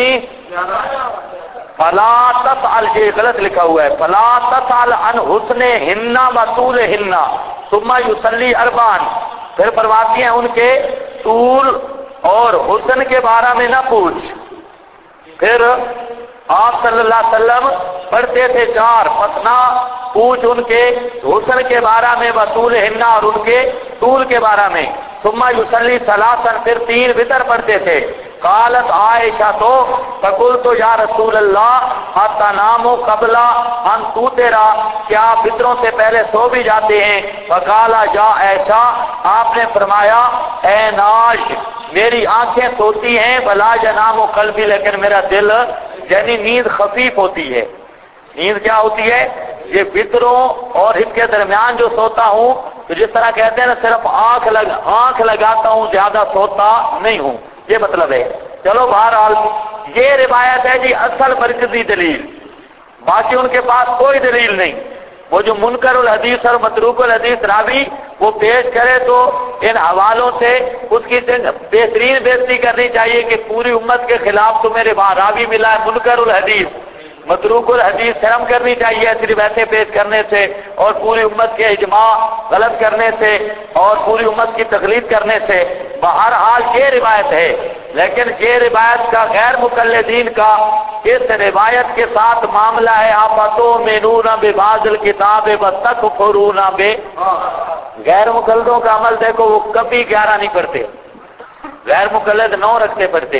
فلا تسأل. یہ غلط لکھا ہوا ہے. فلا تسأل عن حسن ہن و طول ہن ثم یصلی 4. پھر فرماتی ہیں ان کے طول اور حسن کے بارے میں نہ پوچھ. پھر آپ صلی اللہ علیہ وسلم پڑھتے تھے 4. پس نہ پوچھ ان کے حسن کے بارے میں و طول ہن اور ان کے طول کے بارے میں. ثم یصلی 3. پھر 3 وتر پڑھتے تھے. قالت عائشہ تو فقلت یا رسول اللہ اتنام قبل ان توترا، کیا فطروں سے پہلے سو بھی جاتے ہیں؟ فقال یا عائشہ، آپ نے فرمایا اے ناش، میری آنکھیں سوتی ہیں، بلا ینام قلبی، لیکن میرا دل، یعنی نیند خفیف ہوتی ہے۔ نیند کیا ہوتی ہے؟ یہ فطروں اور اس کے درمیان جو سوتا ہوں، تو جس طرح کہتے ہیں نا صرف آنکھ لگاتا ہوں، زیادہ سوتا نہیں ہوں، یہ مطلب ہے۔ چلو بہرحال یہ روایت ہے جی اصل مرکزی دلیل، باقی ان کے پاس کوئی دلیل نہیں۔ وہ جو منکر الحدیث اور متروک الحدیث راوی وہ پیش کرے تو ان حوالوں سے اس کی بہترین بےزتی کرنی چاہیے کہ پوری امت کے خلاف تو میرے وہاں راوی ملا ہے منکر الحدیث، متروک الحدیث شرم کرنی چاہیے صرف ایسے پیش کرنے سے، اور پوری امت کے اجماع غلط کرنے سے اور پوری امت کی تقلید کرنے سے۔ بہرحال یہ روایت ہے، لیکن یہ روایت کا غیر مقلدین کا اس روایت کے ساتھ معاملہ ہے افتؤمنون ببعض الکتاب وتکفرون غیر مقلدوں کا عمل دیکھو، وہ کبھی 11 نہیں پڑھتے، غیر مقلد 9 رکھتے پڑھتے،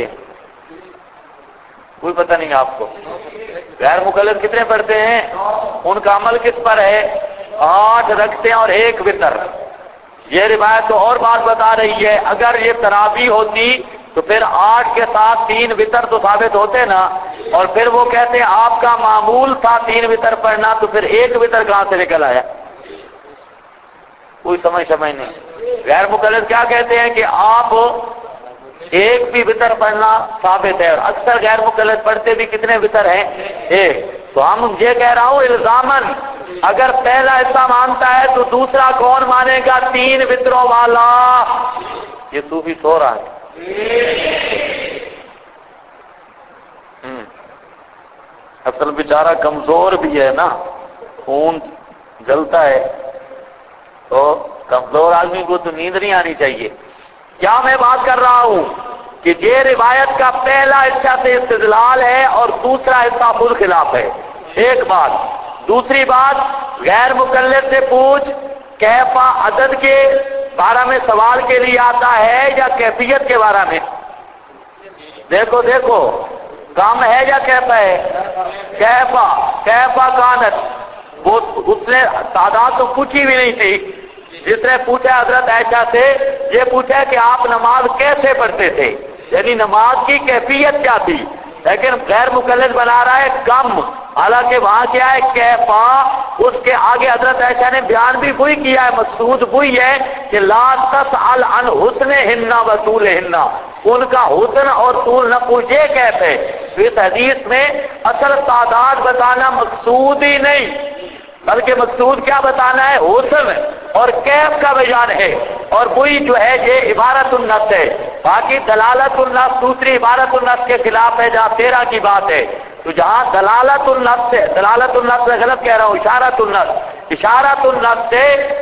کوئی پتہ نہیں آپ کو غیر مقلد کتنے پڑھتے ہیں؟ ان کا عمل کس پر ہے؟ 8 رکھتے ہیں اور 1 وتر۔ یہ روایت تو اور بات بتا رہی ہے، اگر یہ تراویح ہوتی تو پھر 8 کے ساتھ 3 وتر تو ثابت ہوتے نا، اور پھر وہ کہتے ہیں آپ کا معمول تھا 3 وتر پڑھنا، تو پھر 1 وتر کہاں سے نکل آیا؟ کوئی سمجھ نہیں۔ غیر مقلد کیا کہتے ہیں کہ آپ 1 بھی وتر پڑھنا ثابت ہے، اور اکثر غیر مقلد پڑھتے بھی کتنے وتر ہیں؟ 1۔ تو ہم یہ کہہ رہا ہوں الزامن اگر پہلا حصہ مانتا ہے تو دوسرا کون مانے گا؟ 3 وتروں والا۔ یہ صوفی سو رہا ہے۔ اصل بیچارہ کمزور بھی ہے نا، خون جلتا ہے، تو کمزور آدمی کو تو نیند نہیں آنی چاہیے۔ کیا میں بات کر رہا ہوں کہ یہ روایت کا پہلا حصہ سے استدلال ہے اور دوسرا حصہ خود خلاف ہے، ایک بات۔ دوسری بات، غیر مقلد سے پوچھ کیفا عدد کے بارے میں سوال کے لیے آتا ہے یا کیفیت کے بارے میں؟ دیکھو کام ہے یا کیفا ہے؟ کیفا کانت، وہ اس نے تعداد تو پوچھی بھی نہیں تھی، جس نے پوچھا حضرت عائشہ سے یہ پوچھا کہ آپ نماز کیسے پڑھتے تھے، یعنی نماز کی کیفیت کیا تھی، لیکن غیر مقلد بنا رہا ہے کم، حالانکہ وہاں کیا ہے کیفا، اس کے آگے حضرت عائشہ نے بیان بھی وہی کیا ہے، مقصود وہی ہے کہ لا تسأل عن حسنہن و طولہن، ان کا حسن اور طول نہ پوچھے کیسے۔ اس حدیث میں اصل تعداد بتانا مقصود ہی نہیں، بلکہ مقصود کیا بتانا ہے؟ حسن اور کیف کا بیان ہے، اور وہی جو ہے یہ عبارت النص ہے۔ باقی دلالت النص دوسری عبارت النص کے خلاف ہے جہاں 13 کی بات ہے، تو جہاں دلالت النص سے غلط کہہ رہا ہوں، اشارت النص سے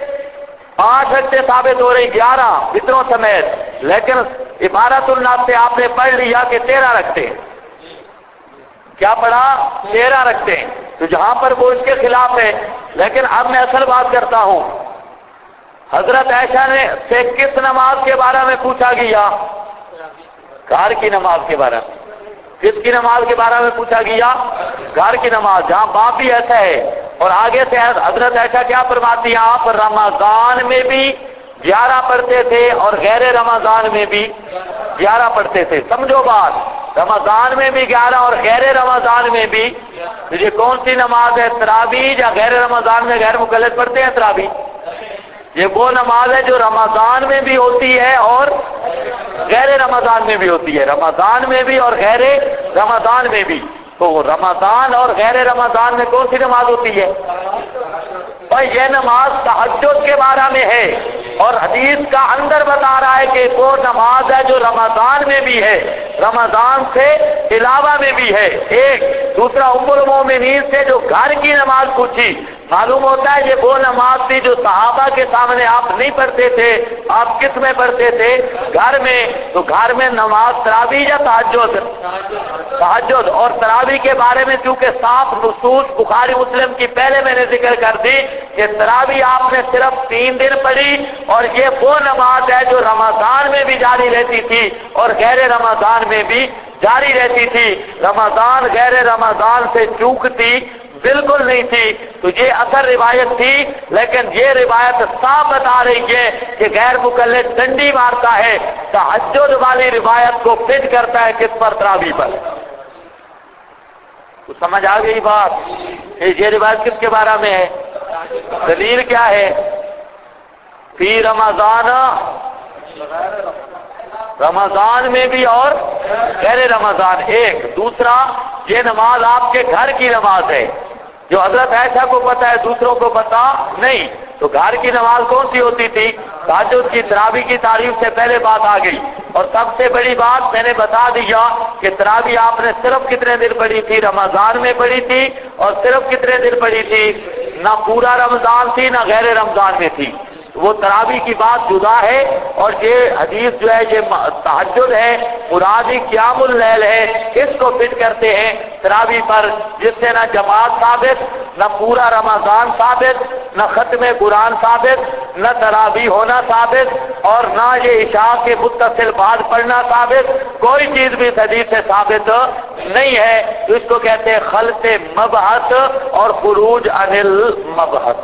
8 رکھتے ثابت ہو رہی 11 وتروں سمیت، لیکن عبارت النص سے آپ نے پڑھ لیا کہ 13 رکھتے ہیں۔ کیا پڑھا؟ 13 رکھتے ہیں، تو جہاں پر وہ اس کے خلاف ہے۔ لیکن اب میں اصل بات کرتا ہوں، حضرت عائشہ نے سے کس نماز کے بارے میں پوچھا گیا؟ گھر کی نماز کے بارے میں۔ کس کی نماز کے بارے میں پوچھا گیا؟ گھر کی نماز، جہاں باپ بھی ایسا ہے، اور آگے سے حضرت عائشہ کیا فرماتی ہیں؟ آپ رمضان میں بھی 11 پڑھتے تھے اور غیر رمضان میں بھی 11 پڑھتے تھے۔ سمجھو بات، رمضان میں بھی 11 اور غیر رمضان میں بھی، تو یہ کون سی نماز ہے؟ تراویح، یا غیر رمضان میں غیر مقلد پڑھتے ہیں تراویح؟ یہ وہ نماز ہے جو رمضان میں بھی ہوتی ہے اور غیر رمضان میں بھی ہوتی ہے، رمضان میں بھی اور غیر رمضان میں بھی۔ تو رمضان اور غیر رمضان میں کون سی نماز ہوتی ہے؟ اور یہ نماز تہجد کے بارے میں ہے، اور حدیث کا اندر بتا رہا ہے کہ وہ نماز ہے جو رمضان میں بھی ہے، رمضان سے علاوہ میں بھی ہے۔ ایک دوسرا ام المومنین سے جو گھر کی نماز پوچھی، معلوم ہوتا ہے یہ وہ نماز تھی جو صحابہ کے سامنے آپ نہیں پڑھتے تھے، آپ کس میں پڑھتے تھے؟ گھر میں۔ تو گھر میں نماز تراویح یا تہجد؟ تہجد۔ اور تراویح کے بارے میں چونکہ صاف نصوص بخاری مسلم کی پہلے میں نے ذکر کر دی کہ تراویح آپ نے صرف 3 دن پڑھی، اور یہ وہ نماز ہے جو رمضان میں بھی جاری رہتی تھی اور غیر رمضان میں بھی جاری رہتی تھی۔ رمضان غیر رمضان سے چوکتی بالکل نہیں تھی۔ تو یہ اثر روایت تھی، لیکن یہ روایت صاف بتا رہی ہے کہ غیر مقلد ڈنڈی مارتا ہے، تہجد والی روایت کو فٹ کرتا ہے کس پر؟ تراویح پر۔ تو سمجھ آ گئی بات؟ یہ روایت کس کے بارے میں ہے؟ دلیل کیا ہے؟ فی رمضان، رمضان میں بھی اور غیر رمضان ایک۔ دوسرا، یہ نماز آپ کے گھر کی نماز ہے جو حضرت عائشہ کو پتہ ہے، دوسروں کو پتہ نہیں۔ تو گھر کی نماز کون سی ہوتی تھی؟ تہجد کی۔ تراویح کی تعریف سے پہلے بات آ گئی، اور سب سے بڑی بات میں نے بتا دیا کہ تراویح آپ نے صرف کتنے دن پڑھی تھی؟ رمضان میں پڑھی تھی، اور صرف کتنے دن پڑھی تھی؟ نہ پورا رمضان تھی نہ غیر رمضان میں تھی۔ وہ تراویح کی بات جدا ہے، اور یہ حدیث جو ہے یہ تہجد ہے، مراد قیام اللیل ہے، اس کو فٹ کرتے ہیں تراویح پر، جس سے نہ جماعت ثابت، نہ پورا رمضان ثابت، نہ ختم قرآن ثابت، نہ تراویح ہونا ثابت، اور نہ یہ عشاء کے متصل بعد پڑھنا ثابت۔ کوئی چیز بھی اس حدیث سے ثابت نہیں ہے۔ تو اس کو کہتے ہیں خلط مبحث اور خروج عن المبحث۔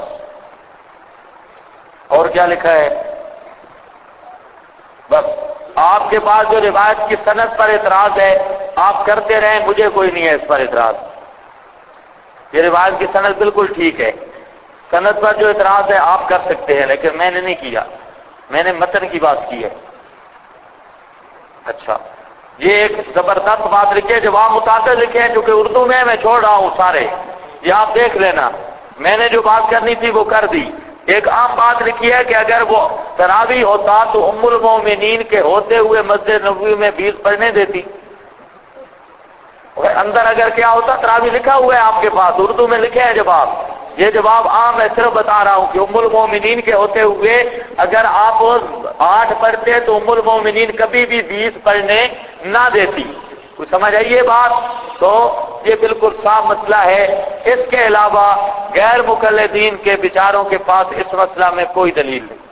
اور کیا لکھا ہے؟ بس آپ کے پاس جو روایت کی سند پر اعتراض ہے آپ کرتے رہیں، مجھے کوئی نہیں ہے اس پر اعتراض۔ یہ روایت کی سند بالکل ٹھیک ہے، سند پر جو اعتراض ہے آپ کر سکتے ہیں، لیکن میں نے نہیں کیا، میں نے متن کی بات کی ہے۔ اچھا، یہ ایک زبردست بات لکھی ہے، جواب متعدد لکھے ہیں، چونکہ اردو میں چھوڑ رہا ہوں سارے، یہ آپ دیکھ لینا، میں نے جو بات کرنی تھی وہ کر دی۔ ایک عام بات لکھی ہے کہ اگر وہ تراویح ہوتا تو ام المومنین کے ہوتے ہوئے مسجد نبوی میں 20 پڑھنے دیتی۔ اندر اگر کیا ہوتا؟ تراویح لکھا ہوا ہے آپ کے پاس، اردو میں لکھے ہیں جواب۔ یہ جواب عام ہے، صرف بتا رہا ہوں کہ ام المومنین کے ہوتے ہوئے اگر آپ 8 پڑھتے تو ام المومنین کبھی بھی 20 پڑھنے نہ دیتی۔ کچھ سمجھ آئیے بات؟ تو یہ بالکل صاف مسئلہ ہے۔ اس کے علاوہ غیر مقلدین کے بیچاروں کے پاس اس مسئلہ میں کوئی دلیل نہیں،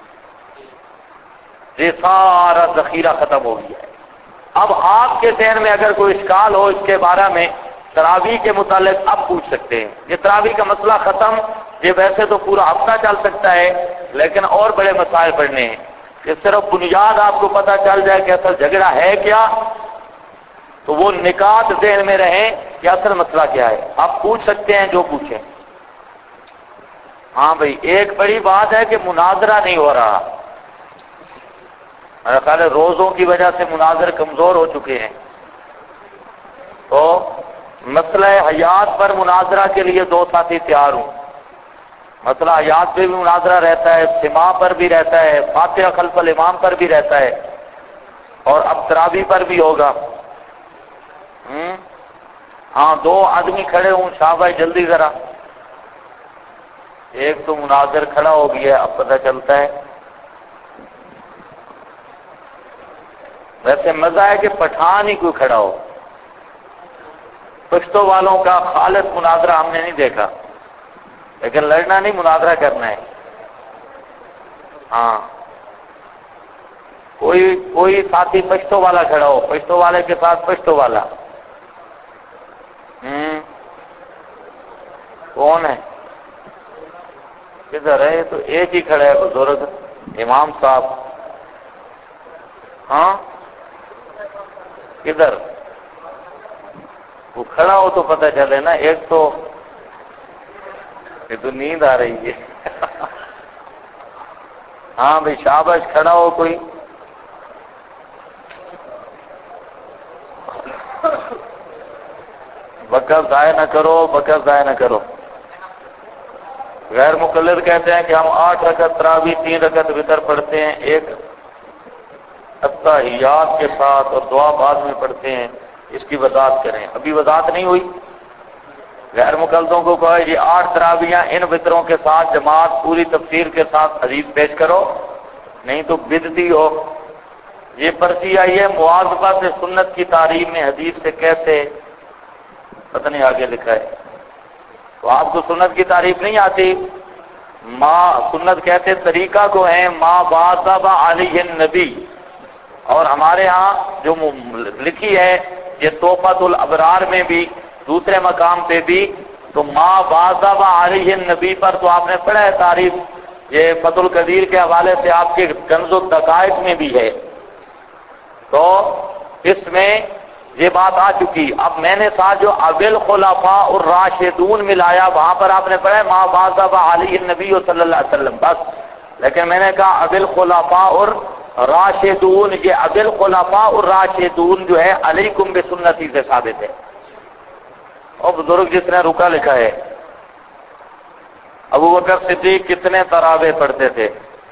یہ سارا ذخیرہ ختم ہو گیا ہے۔ اب آپ کے ذہن میں اگر کوئی اشکال ہو اس کے بارے میں تراویح کے متعلق اب پوچھ سکتے ہیں۔ یہ تراویح کا مسئلہ ختم، یہ ویسے تو پورا ہفتہ چل سکتا ہے، لیکن اور بڑے مسائل پڑھنے ہیں کہ صرف بنیاد آپ کو پتہ چل جائے کہ اصل جھگڑا ہے کیا، تو وہ نکات ذہن میں رہیں کہ اصل مسئلہ کیا ہے۔ آپ پوچھ سکتے ہیں جو پوچھیں۔ ہاں بھائی، ایک بڑی بات ہے کہ مناظرہ نہیں ہو رہا، میرا خیال ہے روزوں کی وجہ سے مناظر کمزور ہو چکے ہیں، تو مسئلہ حیات پر مناظرہ کے لیے 2 ساتھی تیار ہوں۔ مسئلہ حیات پہ بھی مناظرہ رہتا ہے، سماع پر بھی رہتا ہے، فاتحہ خلف الامام پر بھی رہتا ہے، اور اب تراویح پر بھی ہوگا۔ ہاں 2 آدمی کھڑے ہوں، شاہ بھائی جلدی ذرا۔ ایک تو مناظر کھڑا ہو گیا، اب پتہ چلتا ہے۔ ویسے مزہ ہے کہ پٹھان ہی کوئی کھڑا ہو، پشتو والوں کا خالص مناظرہ ہم نے نہیں دیکھا، لیکن لڑنا نہیں، مناظرہ کرنا ہے۔ ہاں کوئی ساتھی پشتو والا کھڑا ہو، پشتو والے کے ساتھ پشتو والا۔ کون ہے؟ کدھر ہے؟ تو ایک ہی کھڑا ہے بزرگ امام صاحب۔ ہاں کدھر؟ وہ کھڑا ہو تو پتہ چلے نا، ایک تو یہ تو نیند آ رہی ہے۔ ہاں بھائی شاباش، کھڑا ہو کوئی۔ وقت ضائع نہ کرو، وقت ضائع نہ کرو۔ غیر مقلد کہتے ہیں کہ ہم 8 رکعت تراویح 3 رکعت وتر پڑھتے ہیں، 1 اتحیات کے ساتھ اور دعا بعد میں پڑھتے ہیں، اس کی وضاحت کریں۔ ابھی وضاحت نہیں ہوئی؟ غیر مقلدوں کو کہو یہ 8 تراویحاں ان وطروں کے ساتھ جماعت پوری تفسیر کے ساتھ حدیث پیش کرو، نہیں تو بدعتی ہو۔ یہ پرچی آئی ہے مواظبہ سے سنت کی تعلیم میں حدیث سے کیسے، پتہ نہیں آگے لکھا ہے۔ تو آپ کو سنت کی تعریف نہیں آتی؟ سنت کہتے طریقہ کو ہیں ما واظب علیہ النبی، اور ہمارے ہاں جو لکھی ہے یہ تحفۃ الابرار میں بھی دوسرے مقام پہ بھی، تو ما واظب علیہ النبی پر تو آپ نے پڑھا ہے تعریف، یہ فتح القدیر کے حوالے سے آپ کے کنز الدقائق میں بھی ہے، تو اس میں یہ بات آ چکی۔ اب میں نے ساتھ جو ابل خلفاء الراشدون ملایا، وہاں پر آپ نے پڑھا ما واظب علیہ النبی صلی اللہ علیہ وسلم بس، لیکن میں نے کہا ابل خلفاء الراشدون، یہ ابل خلفاء الراشدون جو ہے علیکم بسنتی سے ثابت ہے۔ اور بزرگ جس نے رکا لکھا ہے، ابو بکر صدیق کتنے تراویح پڑھتے تھے؟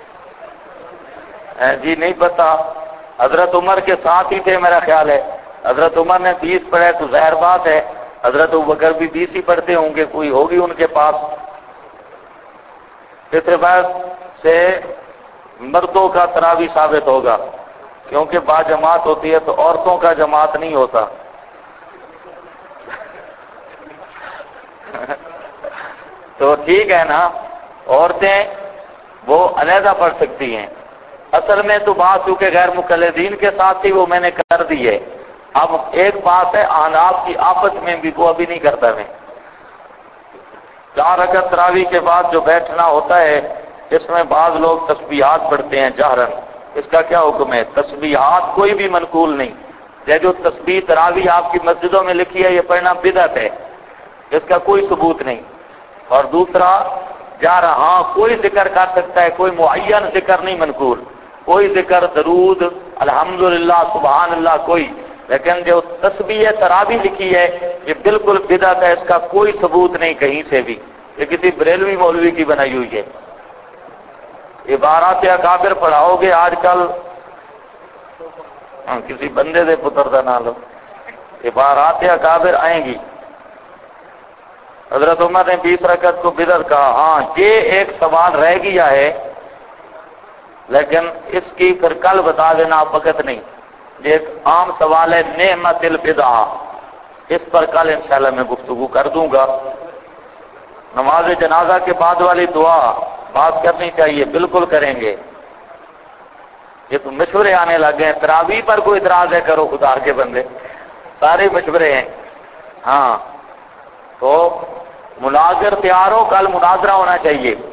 جی نہیں پتا، حضرت عمر کے ساتھ ہی تھے میرا خیال ہے، حضرت عمر نے 20 پڑھے تو ظاہر بات ہے حضرت ابو بکر بھی 20 ہی پڑھتے ہوں گے، کوئی ہوگی ان کے پاس۔ اس روایت سے مردوں کا تراویح ثابت ہوگا، کیونکہ با جماعت ہوتی ہے تو عورتوں کا جماعت نہیں ہوتا۔ تو ٹھیک ہے نا، عورتیں وہ علیحدہ پڑھ سکتی ہیں۔ اصل میں تو بات چونکہ غیر مقلدین کے ساتھ ہی وہ میں نے کر دی ہے۔ اب ایک بات ہے احناف کی آپس میں بھی، وہ ابھی نہیں کرتا میں۔ 4 رکعت تراویح کے بعد جو بیٹھنا ہوتا ہے، اس میں بعض لوگ تسبیحات پڑھتے ہیں جہرن، اس کا کیا حکم ہے؟ تسبیحات کوئی بھی منقول نہیں، یہ جو تسبیح تراویح آپ کی مسجدوں میں لکھی ہے یہ پڑھنا بدعت ہے، اس کا کوئی ثبوت نہیں۔ اور دوسرا ہاں کوئی ذکر کر سکتا ہے، کوئی معین ذکر نہیں منقول، کوئی ذکر درود الحمدللہ سبحان اللہ کوئی، لیکن جو تسبیح تراویح لکھی ہے یہ بالکل بدعت ہے، اس کا کوئی ثبوت نہیں کہیں سے بھی، یہ کسی بریلوی مولوی کی بنائی ہوئی ہے۔ عبارات اکابر پڑھاؤ گے آج کل، کسی بندے دے پتر دا نہ لو، عبارات اکابر آئیں گی۔ حضرت عمر نے 20 رکعت کو بدعت کہا، ہاں یہ ایک سوال رہ گیا ہے، لیکن اس کی پھر کل بتا دینا، وقت نہیں، یہ ایک عام سوال ہے نعمت البدعہ، اس پر کل انشاءاللہ میں گفتگو کر دوں گا۔ نماز جنازہ کے بعد والی دعا بات کرنی چاہیے، بالکل کریں گے، یہ تو مشورے آنے لگ گئے ہیں۔ تراویح پر کوئی اعتراض ہے کرو خدا کے بندے، سارے مشورے ہیں۔ ہاں تو مناظر تیار ہو، کل مناظرہ ہونا چاہیے۔